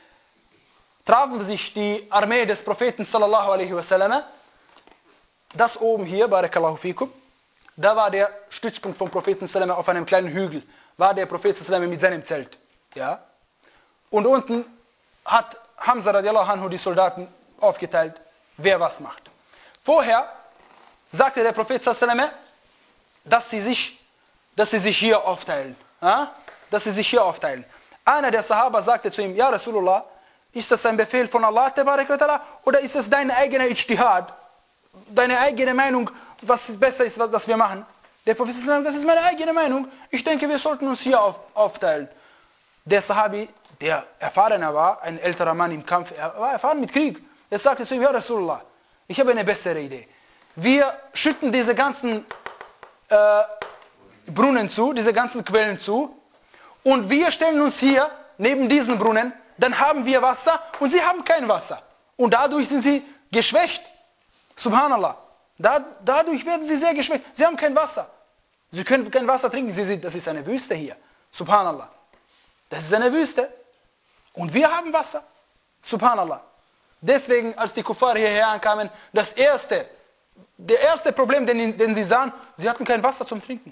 trafen sich die Armee des Propheten sallallahu alaihi wasallam. Das oben hier, barakallahu fikum, da war der Stützpunkt vom Propheten sallallahu alaihi wasallam auf einem kleinen Hügel, war der Prophet sallallahu alaihi wasallam mit seinem Zelt. Ja? Und unten hat Hamza radiallahu anhu die Soldaten aufgeteilt, wer was macht. Vorher sagte der Prophet sallallahu alaihi wasallam, dass sie sich, dass sie sich hier aufteilen. Ja? Dass sie sich hier aufteilen. Einer der Sahaba sagte zu ihm, ja Rasulullah, ist das ein Befehl von Allah oder ist das dein eigener Ijtihad, deine eigene Meinung, was besser ist, was wir machen? Der Prophet sagt, das ist meine eigene Meinung, ich denke, wir sollten uns hier auf, aufteilen. Der Sahabi, der erfahrener war, ein älterer Mann im Kampf, er war erfahren mit Krieg, er sagte zu ihm, ja Rasulullah, ich habe eine bessere Idee. Wir schütten diese ganzen äh, Brunnen zu, diese ganzen Quellen zu, und wir stellen uns hier neben diesen Brunnen, dann haben wir Wasser und sie haben kein Wasser. Und dadurch sind sie geschwächt. Subhanallah. Da, dadurch werden sie sehr geschwächt. Sie haben kein Wasser. Sie können kein Wasser trinken. Sie sind, das ist eine Wüste hier. Subhanallah. Das ist eine Wüste. Und wir haben Wasser. Subhanallah. Deswegen, als die Kuffar hierher ankamen, das erste, der erste Problem, den, den sie sahen, sie hatten kein Wasser zum Trinken.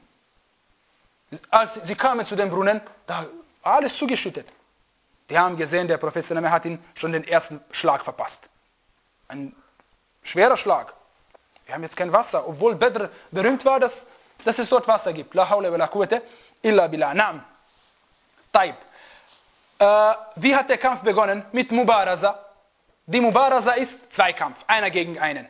Als sie kamen zu den Brunnen, da war alles zugeschüttet. Die haben gesehen, der Prophet hat ihnen schon den ersten Schlag verpasst. Ein schwerer Schlag. Wir haben jetzt kein Wasser, obwohl Badr berühmt war, dass, dass es dort Wasser gibt. La hawla wa la quwwata illa billah. Naam. Taib. Äh, wie hat der Kampf begonnen? Mit Mubaraza. Die Mubaraza ist Zweikampf, einer gegen einen.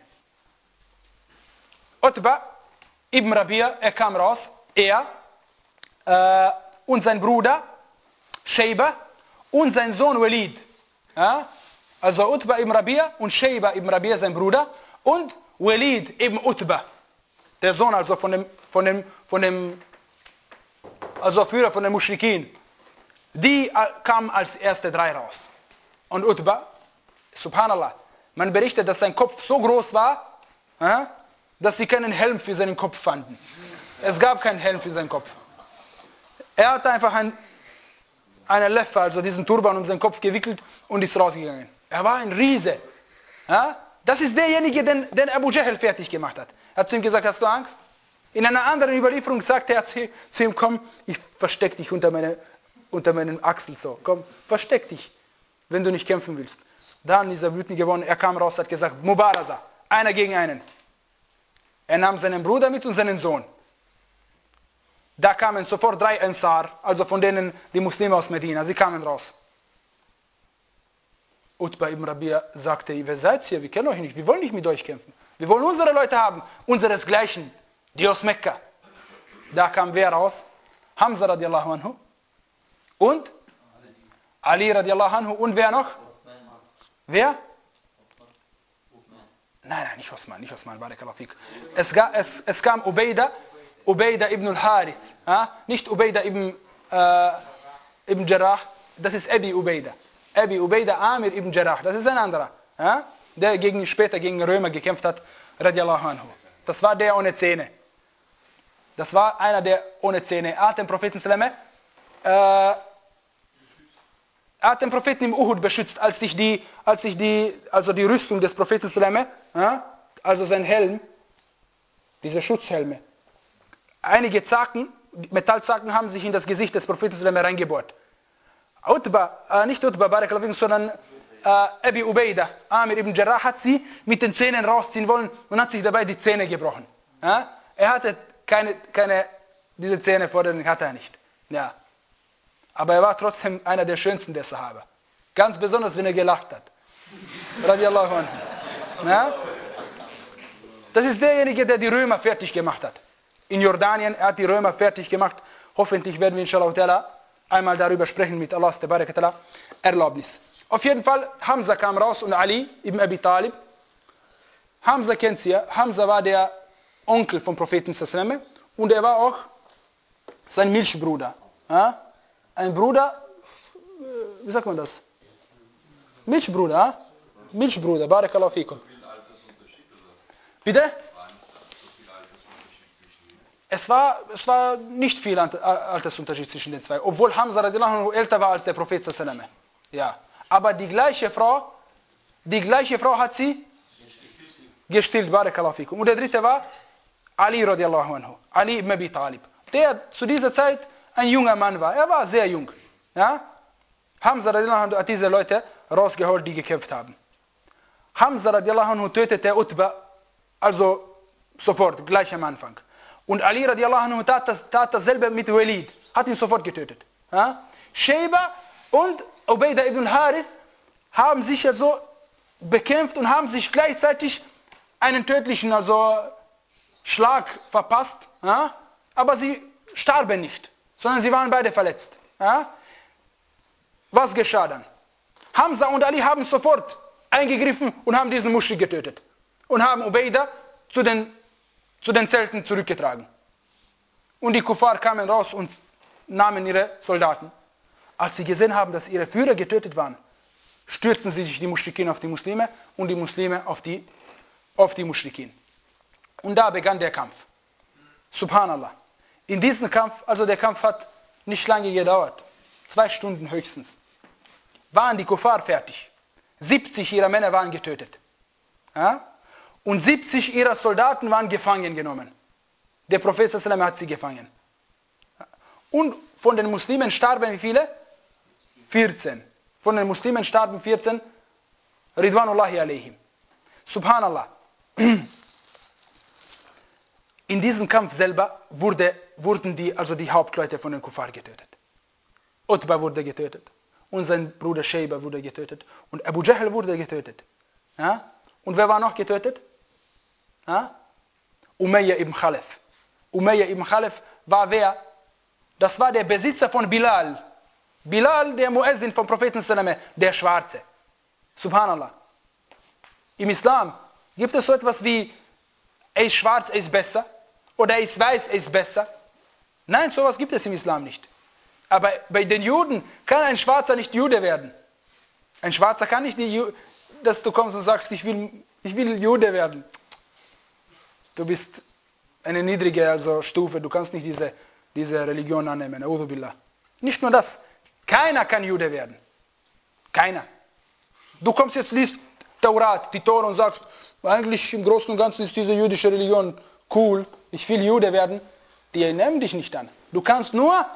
Utba ibn Rabia, er kam raus, er äh, und sein Bruder Shayba und sein Sohn Walid. Ja? Also Utba ibn Rabia und Shayba ibn Rabia, sein Bruder, und Walid ibn Utba, der Sohn also von dem, von dem, von dem also Führer von den Mushrikin. Die kamen als erste drei raus. Und Utba, subhanallah, man berichtet, dass sein Kopf so groß war, ja, dass sie keinen Helm für seinen Kopf fanden. Es gab keinen Helm für seinen Kopf. Er hatte einfach ein, eine Leffe, also diesen Turban um seinen Kopf gewickelt und ist rausgegangen. Er war ein Riese. Ja? Das ist derjenige, den, den Abu Jahl fertig gemacht hat. Er hat zu ihm gesagt, hast du Angst? In einer anderen Überlieferung sagte er zu, zu ihm, komm, ich versteck dich unter, meine, unter meinen Achseln so. Komm, versteck dich, wenn du nicht kämpfen willst. Dann ist er wütend geworden, er kam raus, hat gesagt, Mubaraza, einer gegen einen. Er nahm seinen Bruder mit und seinen Sohn. Da kamen sofort drei Ansar, also von denen die Muslime aus Medina, sie kamen raus. Utba ibn Rabia sagte, wer seid ihr? Wir kennen euch nicht, wir wollen nicht mit euch kämpfen. Wir wollen unsere Leute haben, unseresgleichen, die aus Mekka. Da kam wer raus? Hamza radiallahu anhu und Ali radiallahu anhu und wer noch? Wer? Nein, nein, nicht Osman, nicht Osman, barakallahu fik. Es, es, es kam Ubayda, Ubayda ibn al-Harith, ja? Nicht Ubayda ibn, äh, ibn Jarrah, das ist Abi Ubayda. Abi Ubayda Amir ibn Jarrah, das ist ein anderer, ja? Der gegen, später gegen Römer gekämpft hat, radiallahu anhu. Das war der ohne Zähne. Das war einer der ohne Zähne. Er hat den Propheten sallam, äh, er er hat den Propheten im Uhud beschützt, als sich die, als sich die, also die Rüstung des Propheten Salame, ja, also sein Helm, diese Schutzhelme, einige Zacken, Metallzacken haben sich in das Gesicht des Propheten Salame reingebohrt. Utba, äh, nicht Utba, Barakallahu, sondern äh, Abi Ubaidah, Amir ibn Jarrah, hat sie mit den Zähnen rausziehen wollen und hat sich dabei die Zähne gebrochen. Ja? Er hatte keine, keine, diese Zähne vor denen hatte er nicht. Ja. Aber er war trotzdem einer der schönsten der Sahaba. Ganz besonders, wenn er gelacht hat. Radiallahu anhu. Ja? Das ist derjenige, der die Römer fertig gemacht hat. In Jordanien, er hat die Römer fertig gemacht. Hoffentlich werden wir inshallah einmal darüber sprechen mit Allahs Erlaubnis. Auf jeden Fall, Hamza kam raus und Ali ibn Abi Talib. Hamza kennt sie ja. Hamza war der Onkel vom Propheten sallallahu und er war auch sein Milchbruder. Ja? Ein Bruder, wie sagt man das? Milchbruder, Milchbruder, Barakallahu fikum. Bitte? Es war, es war nicht viel Altersunterschied zwischen den zwei, obwohl Hamza radiallahu anhu älter war als der Prophet sallallahu alaihi wasallam. Ja. Aber die gleiche Frau, die gleiche Frau hat sie gestillt, Barakallahu fikum. Und der dritte war Ali radiallahu anhu, Ali ibn Abi Talib, der zu dieser Zeit ein junger Mann war. Er war sehr jung. Ja? Hamza radiallahu anhu hat diese Leute rausgeholt, die gekämpft haben. Hamza radiallahu anhu tötete Utba, also sofort, gleich am Anfang. Und Ali radiallahu anhu tat, das, tat dasselbe mit Walid, hat ihn sofort getötet. Ja? Shayba und Ubaidah ibn Harith haben sich also bekämpft und haben sich gleichzeitig einen tödlichen also Schlag verpasst, ja? Aber sie starben nicht, sondern sie waren beide verletzt. Ja? Was geschah dann? Hamza und Ali haben sofort eingegriffen und haben diesen Muschrik getötet und haben Ubaidah zu den, zu den Zelten zurückgetragen. Und die Kuffar kamen raus und nahmen ihre Soldaten. Als sie gesehen haben, dass ihre Führer getötet waren, stürzten sie sich die Muschrikin auf die Muslime und die Muslime auf die, auf die Muschrikin. Und da begann der Kampf. Subhanallah. In diesem Kampf, also der Kampf hat nicht lange gedauert, zwei Stunden höchstens, waren die Kuffar fertig. siebzig ihrer Männer waren getötet. Ja? Und siebzig ihrer Soldaten waren gefangen genommen. Der Prophet sallallahu alaihi wasallam hat sie gefangen. Und von den Muslimen starben wie viele? vierzehn. Von den Muslimen starben vierzehn. Ridwanullahi alaihim. Subhanallah. In diesem Kampf selber wurde, wurden die, also die Hauptleute von den Kuffar getötet. Utba wurde getötet. Und sein Bruder Shayba wurde getötet. Und Abu Jahl wurde getötet. Ja? Und wer war noch getötet? Ja? Umayya ibn Khalaf. Umayya ibn Khalaf war wer? Das war der Besitzer von Bilal. Bilal, der Muezzin vom Propheten sallallahu alaihi wasallam, der Schwarze. Subhanallah. Im Islam gibt es so etwas wie, er ist schwarz, er ist besser. Oder er ist weiß, er ist besser. Nein, sowas gibt es im Islam nicht. Aber bei den Juden kann ein Schwarzer nicht Jude werden. Ein Schwarzer kann nicht, die, dass du kommst und sagst, ich will, ich will Jude werden. Du bist eine niedrige also Stufe, du kannst nicht diese, diese Religion annehmen. Nicht nur das, keiner kann Jude werden. Keiner. Du kommst jetzt, liest Taurat, die Tora und sagst, eigentlich im Großen und Ganzen ist diese jüdische Religion cool, ich will Jude werden. Die nehmen dich nicht an. Du kannst nur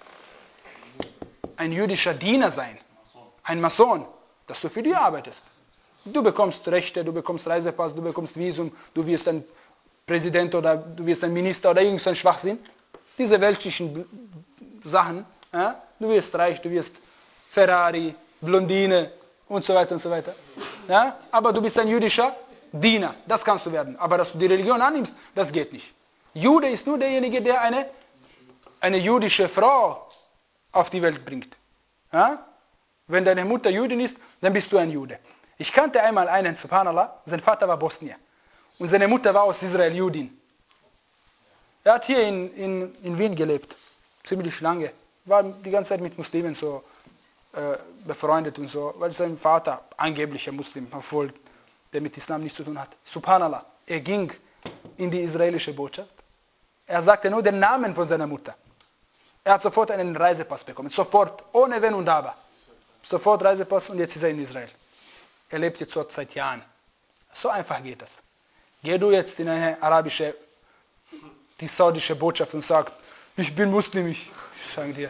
ein jüdischer Diener sein, ein Mason, dass du für die arbeitest. Du bekommst Rechte, du bekommst Reisepass, du bekommst Visum, du wirst ein Präsident oder du wirst ein Minister oder irgendein Schwachsinn. Diese weltlichen Sachen, ja, du wirst reich, du wirst Ferrari, Blondine und so weiter und so weiter. Ja, aber du bist ein jüdischer Diener, das kannst du werden. Aber dass du die Religion annimmst, das geht nicht. Jude ist nur derjenige, der eine, eine jüdische Frau auf die Welt bringt. Ja? Wenn deine Mutter Jüdin ist, dann bist du ein Jude. Ich kannte einmal einen, subhanallah, sein Vater war Bosnier. Und seine Mutter war aus Israel Jüdin. Er hat hier in, in, in Wien gelebt, ziemlich lange. War die ganze Zeit mit Muslimen so äh, befreundet und so, weil sein Vater angeblich ein Muslim, obwohl der mit Islam nichts zu tun hat. Subhanallah, er ging in die israelische Botschaft. Er sagte nur den Namen von seiner Mutter. Er hat sofort einen Reisepass bekommen, sofort, ohne Wenn und Aber. sofort Reisepass und jetzt ist er in Israel. Er lebt jetzt dort seit Jahren. So einfach geht das. Geh du jetzt in eine arabische, die saudische Botschaft und sag, ich bin muslimisch. Ich sage dir.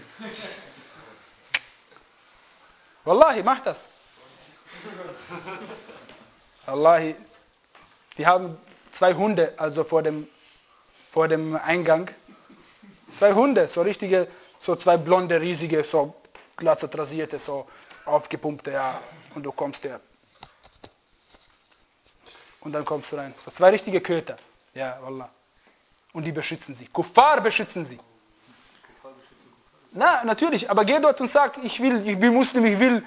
Wallahi, mach das. Wallahi, die haben zwei Hunde, also vor dem, vor dem Eingang. Zwei Hunde, so richtige, so zwei blonde, riesige, so glatt rasierte, so aufgepumpte, ja. Und du kommst her. Und dann kommst du rein. So zwei richtige Köter. Ja, Wallah. Und die beschützen sie. Kuffar beschützen sie. Na, natürlich, aber geh dort und sag, ich will, ich bin Muslim, ich will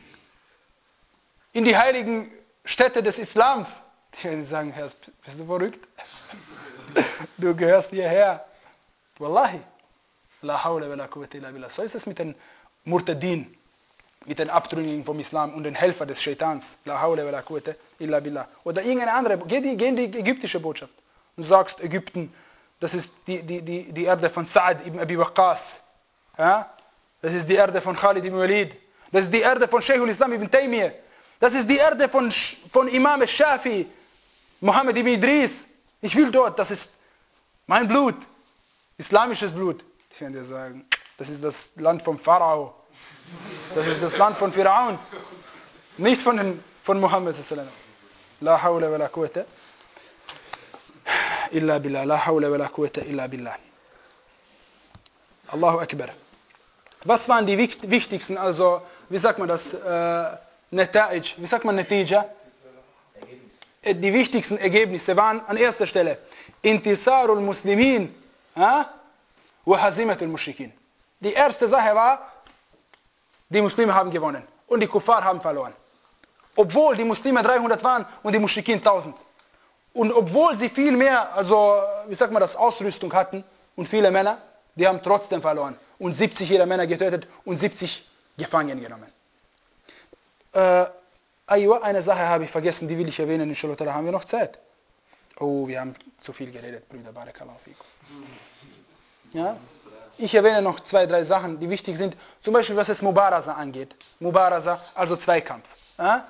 in die heiligen Städte des Islams. Die werden sagen, Herr, bist du verrückt? Du gehörst hierher. Wallahi. La hawla wa la quwwata illa billah. So ist es mit den Murtadin, mit den Abtrünnigen vom Islam und den Helfer des Shaitans. La hawla wa la quwwata illa billah. Oder irgendeine andere, geh, die, geh in die ägyptische Botschaft und sagst, Ägypten, das ist die, die, die, die Erde von Sa'ad ibn Abi Waqqas. Ja? Das ist die Erde von Khalid ibn Walid. Das ist die Erde von Shaykhul Islam ibn Taymiyyah. Das ist die Erde von, von Imam al-Shafi, Mohammed ibn Idris. Ich will dort, das ist mein Blut, islamisches Blut. Ich kann dir sagen, das ist das Land vom Pharao. Das ist das Land von Pharaon. Nicht von, den, von Mohammed. La hawla wa la quwwata illa billah. La hawla wa la quwwata illa billah. Allahu Akbar. Was waren die wichtigsten, also, wie sagt man das, äh, Neta'ij, wie sagt man Natija? Die wichtigsten Ergebnisse waren an erster Stelle Intisarul Muslimin wa Hazimatul Mushrikin. Die erste Sache war, die Muslime haben gewonnen und die Kuffar haben verloren. Obwohl die Muslime dreihundert waren und die Mushrikin tausend. Und obwohl sie viel mehr, also wie sagt man das, Ausrüstung hatten und viele Männer, die haben trotzdem verloren. Und siebzig ihrer Männer getötet und siebzig gefangen genommen. Äh, eine Sache habe ich vergessen, die will ich erwähnen, inshallah, haben wir noch Zeit. Oh, wir haben zu viel geredet, Brüder, barakallahu fikum. Ja? Ich erwähne noch zwei, drei Sachen, die wichtig sind. Zum Beispiel, was es Mubaraza angeht. Mubaraza, also Zweikampf. Ja?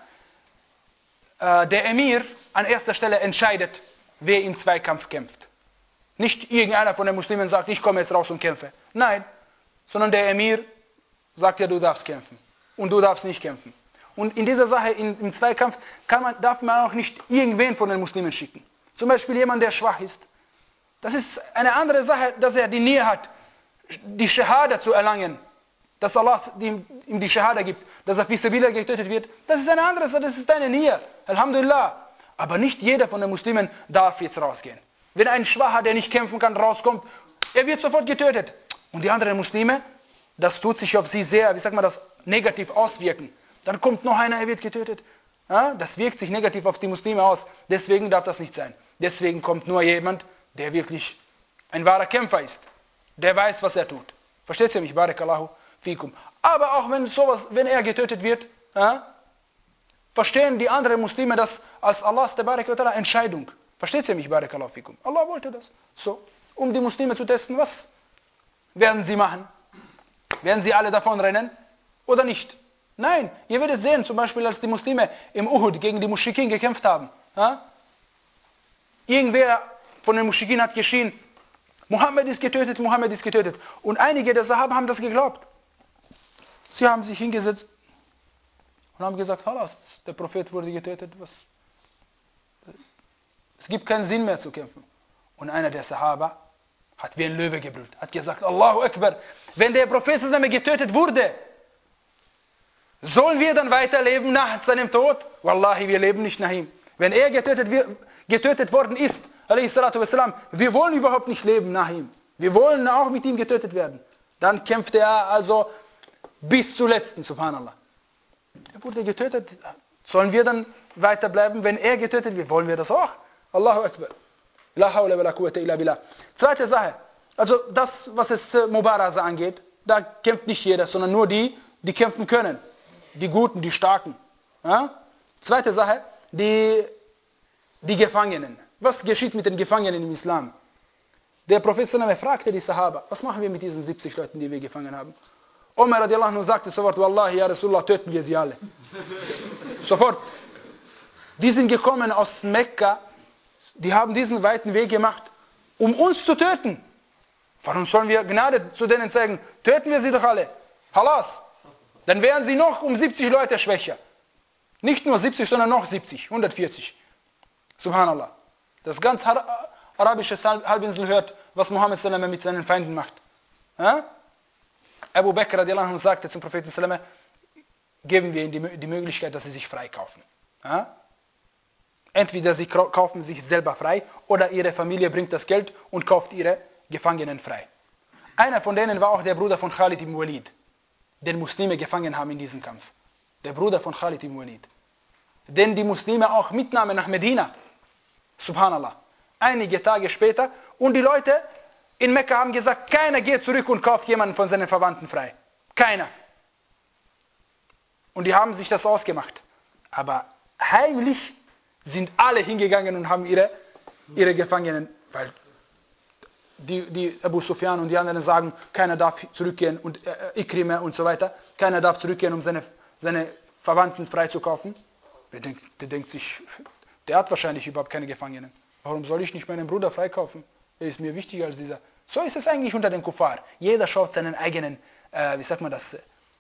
Äh, der Emir an erster Stelle entscheidet, wer im Zweikampf kämpft. Nicht irgendeiner von den Muslimen sagt, ich komme jetzt raus und kämpfe. Nein, sondern der Emir sagt ja, du darfst kämpfen. Und du darfst nicht kämpfen. Und in dieser Sache, in, im Zweikampf, kann man, darf man auch nicht irgendwen von den Muslimen schicken. Zum Beispiel jemand, der schwach ist. Das ist eine andere Sache, dass er die Nähe hat, die Shahada zu erlangen. Dass Allah ihm die Shahada gibt, dass er fi sabilillah getötet wird. Das ist eine andere Sache, das ist eine Nähe. Alhamdulillah. Aber nicht jeder von den Muslimen darf jetzt rausgehen. Wenn ein Schwacher, der nicht kämpfen kann, rauskommt, er wird sofort getötet. Und die anderen Muslime, das tut sich auf sie sehr, wie sagt man das, negativ auswirken. Dann kommt noch einer, er wird getötet. Ja, das wirkt sich negativ auf die Muslime aus. Deswegen darf das nicht sein. Deswegen kommt nur jemand, der wirklich ein wahrer Kämpfer ist. Der weiß, was er tut. Versteht ihr mich? Barakallahu fikum. Aber auch wenn sowas, wenn er getötet wird, ja, verstehen die anderen Muslime das als Allahs Entscheidung. Versteht ihr mich? Barakallahu fikum. Allah wollte das. So, um die Muslime zu testen, was werden sie machen? Werden sie alle davon rennen oder nicht? Nein, ihr werdet sehen, zum Beispiel als die Muslime im Uhud gegen die Muschrikin gekämpft haben. Ja? Irgendwer von den Muschrikin hat geschrien, Mohammed ist getötet, Mohammed ist getötet. Und einige der Sahaben haben das geglaubt. Sie haben sich hingesetzt und haben gesagt, der Prophet wurde getötet. Was? Es gibt keinen Sinn mehr zu kämpfen. Und einer der Sahaba hat wie ein Löwe gebrüllt, hat gesagt, Allahu Akbar, wenn der Prophet getötet wurde, sollen wir dann weiterleben nach seinem Tod? Wallahi, wir leben nicht nach ihm. Wenn er getötet, wir, getötet worden ist, wassalam, wir wollen überhaupt nicht leben nach ihm. Wir wollen auch mit ihm getötet werden. Dann kämpfte er also bis zuletzt, subhanallah. Er wurde getötet. Sollen wir dann weiterbleiben, wenn er getötet wird? Wollen wir das auch? Allahu Akbar. La hawla wa la quwwata illa billah. Zweite Sache. Also das, was es äh, Mubaraza angeht, da kämpft nicht jeder, sondern nur die, die kämpfen können. Die Guten, die Starken. Ja? Zweite Sache, die, die Gefangenen. Was geschieht mit den Gefangenen im Islam? Der Prophet fragte die Sahaba, was machen wir mit diesen siebzig Leuten, die wir gefangen haben? Umar radiallahu anhu sagte sofort, Wallahi, ja Rasulullah, töten wir sie alle. Sofort. Die sind gekommen aus Mekka, die haben diesen weiten Weg gemacht, um uns zu töten. Warum sollen wir Gnade zu denen zeigen? Töten wir sie doch alle. Halas. Dann wären sie noch um siebzig Leute schwächer. Nicht nur siebzig, sondern noch siebzig, hundertvierzig. Subhanallah. Das ganze arabische Halbinsel hört, was Mohammed mit seinen Feinden macht. Ja? Abu Bakr radiallahu anhu sagte zum Propheten sallam, geben wir ihnen die Möglichkeit, dass sie sich freikaufen. Ja? Entweder sie kaufen sich selber frei oder ihre Familie bringt das Geld und kauft ihre Gefangenen frei. Einer von denen war auch der Bruder von Khalid ibn Walid, den Muslime gefangen haben in diesem Kampf. Der Bruder von Khalid ibn Walid. Den die Muslime auch mitnahmen nach Medina. Subhanallah. Einige Tage später und die Leute in Mekka haben gesagt, keiner geht zurück und kauft jemanden von seinen Verwandten frei. Keiner. Und die haben sich das ausgemacht. Aber heimlich sind alle hingegangen und haben ihre, ihre Gefangenen, weil die, die Abu Sufyan und die anderen sagen, keiner darf zurückgehen und äh, Ikrimah und so weiter, keiner darf zurückgehen, um seine, seine Verwandten freizukaufen. Der denkt, der denkt sich, der hat wahrscheinlich überhaupt keine Gefangenen. Warum soll ich nicht meinen Bruder freikaufen? Er ist mir wichtiger als dieser. So ist es eigentlich unter den Kuffar. Jeder schaut seinen eigenen, äh, wie sagt man das, äh,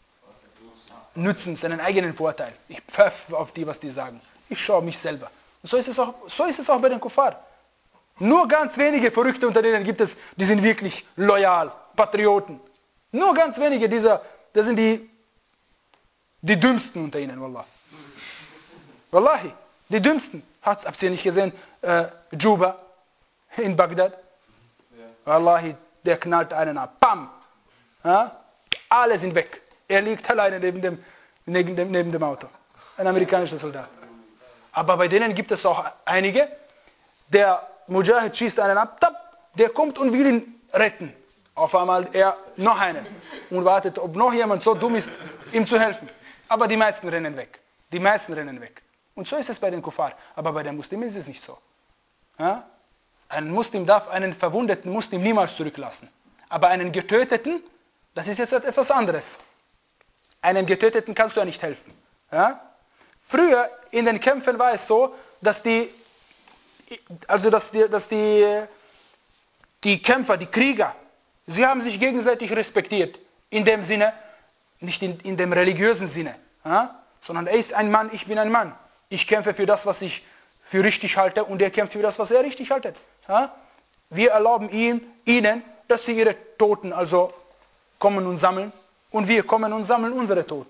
Nutzen, seinen eigenen Vorteil. Ich pfeff auf die, was die sagen. Ich schaue mich selber. Und so ist es auch, so ist es auch bei den Kuffar. Nur ganz wenige Verrückte unter denen gibt es, die sind wirklich loyal, Patrioten. Nur ganz wenige dieser, das sind die, die Dümmsten unter ihnen, Wallah. Wallahi, die Dümmsten. Habt ihr nicht gesehen, äh, Juba in Bagdad? Ja. Wallahi, der knallt einen ab. Bam! Ja? Alle sind weg. Er liegt alleine neben dem, neben dem, neben dem Auto. Ein amerikanischer Soldat. Aber bei denen gibt es auch einige, der Mujahid schießt einen ab, tap, der kommt und will ihn retten. Auf einmal er noch einen und wartet, ob noch jemand so dumm ist, ihm zu helfen. Aber die meisten rennen weg. Die meisten rennen weg. Und so ist es bei den Kuffar. Aber bei den Muslimen ist es nicht so. Ja? Ein Muslim darf einen verwundeten Muslim niemals zurücklassen. Aber einen Getöteten, das ist jetzt etwas anderes. Einem Getöteten kannst du ja nicht helfen. Ja? Früher in den Kämpfen war es so, dass die, also dass die, dass die, die Kämpfer, die Krieger, sie haben sich gegenseitig respektiert. In dem Sinne, nicht in, in dem religiösen Sinne, ja? Sondern er ist ein Mann, ich bin ein Mann. Ich kämpfe für das, was ich für richtig halte und er kämpft für das, was er richtig haltet. Ja? Wir erlauben ihm, ihnen, dass sie ihre Toten also kommen und sammeln und wir kommen und sammeln unsere Toten.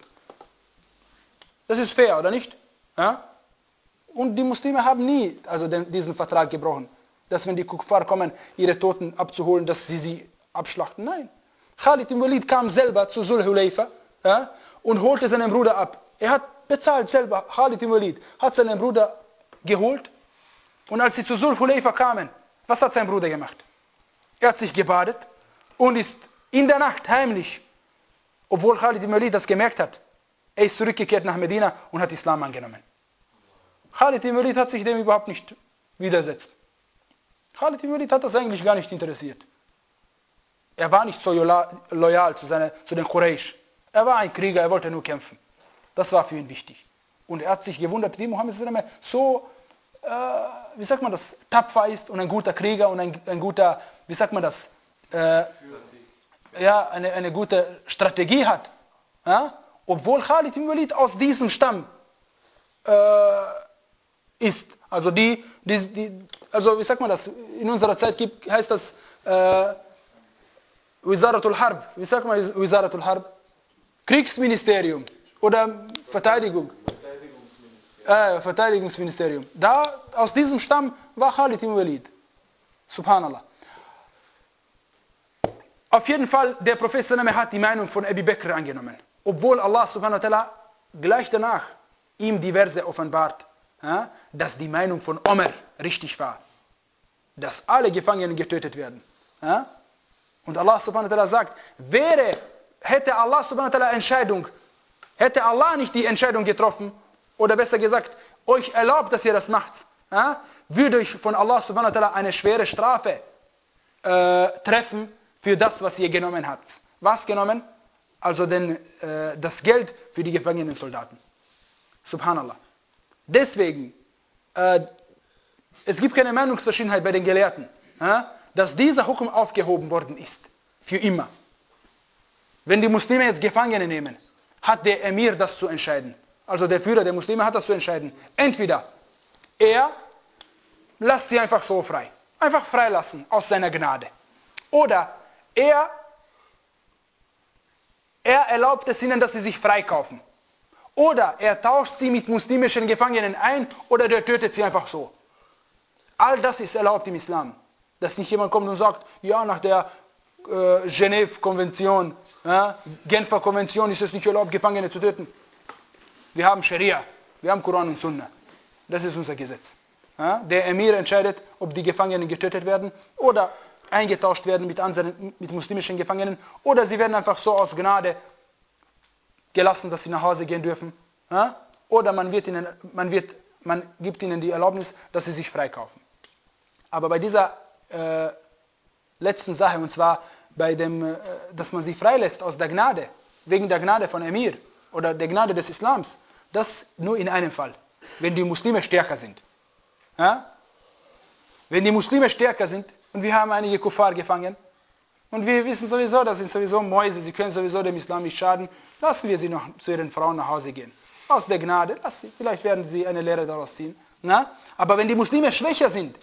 Das ist fair, oder nicht? Ja? Und die Muslime haben nie also den, diesen Vertrag gebrochen, dass wenn die Kuffar kommen, ihre Toten abzuholen, dass sie sie abschlachten. Nein. Khalid ibn Walid kam selber zu Zul Hulayfa, ja, und holte seinen Bruder ab. Er hat bezahlt selber, Khalid ibn Walid, hat seinen Bruder geholt und als sie zu Zul Hulayfa kamen, was hat sein Bruder gemacht? Er hat sich gebadet und ist in der Nacht heimlich, obwohl Khalid ibn Walid das gemerkt hat, er ist zurückgekehrt nach Medina und hat Islam angenommen. Khalid ibn Walid hat sich dem überhaupt nicht widersetzt. Khalid ibn Walid hat das eigentlich gar nicht interessiert. Er war nicht so loyal zu, seine, zu den Quraysh. Er war ein Krieger, er wollte nur kämpfen. Das war für ihn wichtig. Und er hat sich gewundert, wie Mohammed so, äh, wie sagt man das, tapfer ist und ein guter Krieger und ein, ein guter, wie sagt man das, äh, ja, eine, eine gute Strategie hat. Ja? Obwohl Khalid ibn Walid aus diesem Stamm äh, ist. Also die, die, die, also wie sagt man das, in unserer Zeit gibt, heißt das äh, Wizaratul Harb. Wie sagt man Wizaratul Harb? Kriegsministerium oder Verteidigung. Verteidigungsministerium. Äh, Verteidigungsministerium. Da, aus diesem Stamm war Khalid ibn Walid. Subhanallah. Auf jeden Fall, der Prophet hat die Meinung von Abu Bakr angenommen. Obwohl Allah subhanahu wa ta'ala gleich danach ihm die Verse offenbart, ja, dass die Meinung von Umar richtig war. Dass alle Gefangenen getötet werden. Ja? Und Allah subhanahu wa ta'ala sagt, wäre, hätte Allah subhanahu wa ta'ala Entscheidung, hätte Allah nicht die Entscheidung getroffen, oder besser gesagt, euch erlaubt, dass ihr das macht, ja, würde euch von Allah subhanahu wa ta'ala eine schwere Strafe äh, treffen für das, was ihr genommen habt. Was genommen? also den, äh, das Geld für die gefangenen Soldaten. Subhanallah. Deswegen, äh, es gibt keine Meinungsverschiedenheit bei den Gelehrten, äh, dass dieser Hukum aufgehoben worden ist. Für immer. Wenn die Muslime jetzt Gefangene nehmen, hat der Emir das zu entscheiden. Also der Führer der Muslime hat das zu entscheiden. Entweder er lässt sie einfach so frei. Einfach freilassen aus seiner Gnade. Oder er, er erlaubt es ihnen, dass sie sich freikaufen. Oder er tauscht sie mit muslimischen Gefangenen ein oder der tötet sie einfach so. All das ist erlaubt im Islam. Dass nicht jemand kommt und sagt, ja, nach der äh, Genève-Konvention, ja, Genfer Konvention ist es nicht erlaubt, Gefangene zu töten. Wir haben Scharia, wir haben Koran und Sunna. Das ist unser Gesetz. Ja, der Emir entscheidet, ob die Gefangenen getötet werden oder eingetauscht werden mit anderen, mit muslimischen Gefangenen, oder sie werden einfach so aus Gnade gelassen, dass sie nach Hause gehen dürfen. Ja? Oder man, wird ihnen, man, wird, man gibt ihnen die Erlaubnis, dass sie sich freikaufen. Aber bei dieser äh, letzten Sache, und zwar bei dem, äh, dass man sie freilässt aus der Gnade, wegen der Gnade von Emir oder der Gnade des Islams, das nur in einem Fall, wenn die Muslime stärker sind. Ja? Wenn die Muslime stärker sind und wir haben einige Kuffar gefangen und wir wissen sowieso, das sind sowieso Mäuse, sie können sowieso dem Islam nicht schaden, lassen wir sie noch zu ihren Frauen nach Hause gehen. Aus der Gnade, lass sie, vielleicht werden sie eine Lehre daraus ziehen. Na? Aber wenn die Muslime schwächer sind,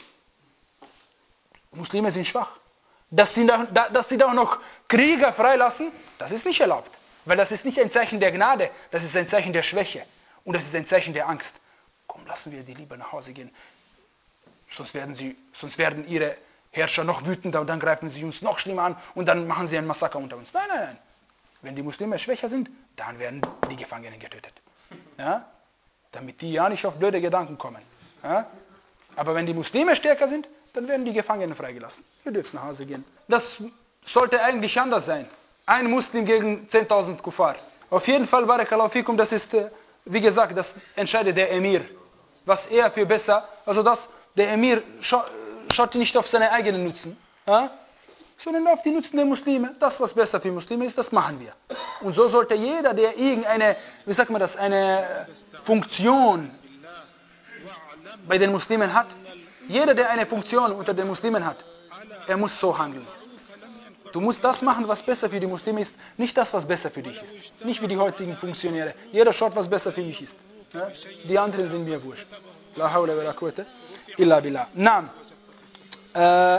Muslime sind schwach, dass sie, da, dass sie da auch noch Krieger freilassen, das ist nicht erlaubt. Weil das ist nicht ein Zeichen der Gnade, das ist ein Zeichen der Schwäche und das ist ein Zeichen der Angst. Komm, lassen wir die lieber nach Hause gehen. Sonst werden, sie, sonst werden ihre Herrscher noch wütender und dann greifen sie uns noch schlimmer an und dann machen sie ein Massaker unter uns. Nein, nein, nein. Wenn die Muslime schwächer sind, dann werden die Gefangenen getötet. Ja? Damit die ja nicht auf blöde Gedanken kommen. Ja? Aber wenn die Muslime stärker sind, dann werden die Gefangenen freigelassen. Ihr dürft nach Hause gehen. Das sollte eigentlich anders sein. Ein Muslim gegen zehntausend Kuffar. Auf jeden Fall, Barakallahu fikum, das ist, wie gesagt, das entscheidet der Emir. Was er für besser, also das, der Emir scha schaut nicht auf seine eigenen Nutzen, ja? Sondern auf die Nutzen der Muslime. Das, was besser für Muslime ist, das machen wir. Und so sollte jeder, der irgendeine, wie sagt man das, eine Funktion bei den Muslimen hat, jeder, der eine Funktion unter den Muslimen hat, er muss so handeln. Du musst das machen, was besser für die Muslime ist, nicht das, was besser für dich ist. Nicht wie die heutigen Funktionäre. Jeder schaut, was besser für mich ist. Ja? Die anderen sind mir wurscht. La hawla wa la quwwata illa billah. Naam. Äh,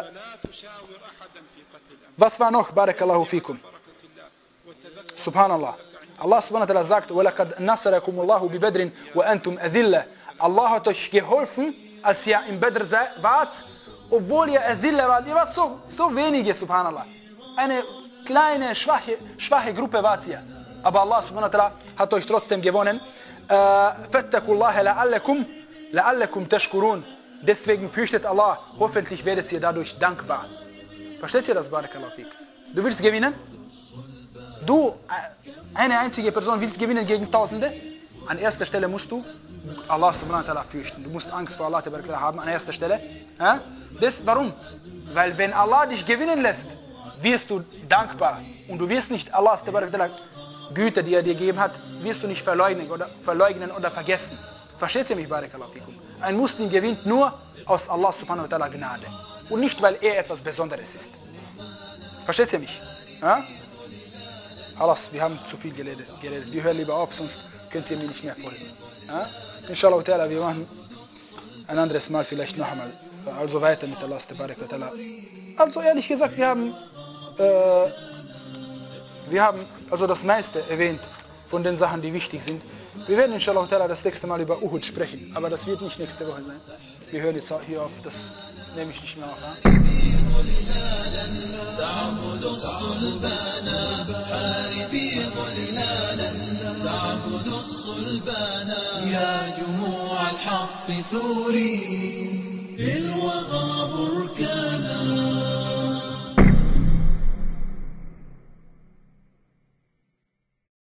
was war noch? Barakallahu fikum. Subhanallah. Allah subhanahu wa ta'ala sagt, وَلَقَدْ نَصَرَكُمُ اللَّهُ بِبَدْرٍ وَأَنْتُمْ أَذِلَّةٌ. Allah hat euch geholfen, als ihr im Badr wart, obwohl ihr Adilla wart. Ihr wart so, so wenige, subhanallah. Eine kleine, schwache, schwache Gruppe wart ihr. Aber Allah subhanahu wa ta'ala hat euch trotzdem gewonnen. فَاتَّقُوا اللَّهَ لَعَلَّكُمْ لَعَلَّكُمْ تَشْكُرُونَ. Deswegen fürchtet Allah, hoffentlich werdet ihr dadurch dankbar. Versteht ihr das, Barakallahu fik? Du willst gewinnen? Du, eine einzige Person, willst gewinnen gegen Tausende? An erster Stelle musst du Allah subhanahu wa ta'ala fürchten. Du musst Angst vor Allah haben an erster Stelle. Ja? Das, warum? Weil wenn Allah dich gewinnen lässt, wirst du dankbar. Und du wirst nicht Allahs Güter, die er dir gegeben hat, wirst du nicht verleugnen oder, verleugnen oder vergessen. Versteht ihr mich, Barakallahu fikum? Ein Muslim gewinnt nur aus Allah subhanahu wa ta'ala Gnade. Und nicht, weil er etwas Besonderes ist. Versteht ihr mich? Ja? Alles, wir haben zu viel geredet. geredet. Wir hören lieber auf, sonst könnt ihr mir nicht mehr folgen. Ja? Inshallah ta'ala, wir machen ein anderes Mal vielleicht noch einmal. Also weiter mit Allah subhanahu wa ta'ala. Also ehrlich gesagt, wir haben, äh, wir haben also das meiste erwähnt von den Sachen, die wichtig sind. Wir werden inshallah ta'ala das nächste Mal über Uhud sprechen, aber das wird nicht nächste Woche sein. Wir hören jetzt hier auf, das nehme ich nicht mehr auf. Ja? تعبد الصلبان حاربي ظلالا تعبد الصلبان يا جموع الحق ثوري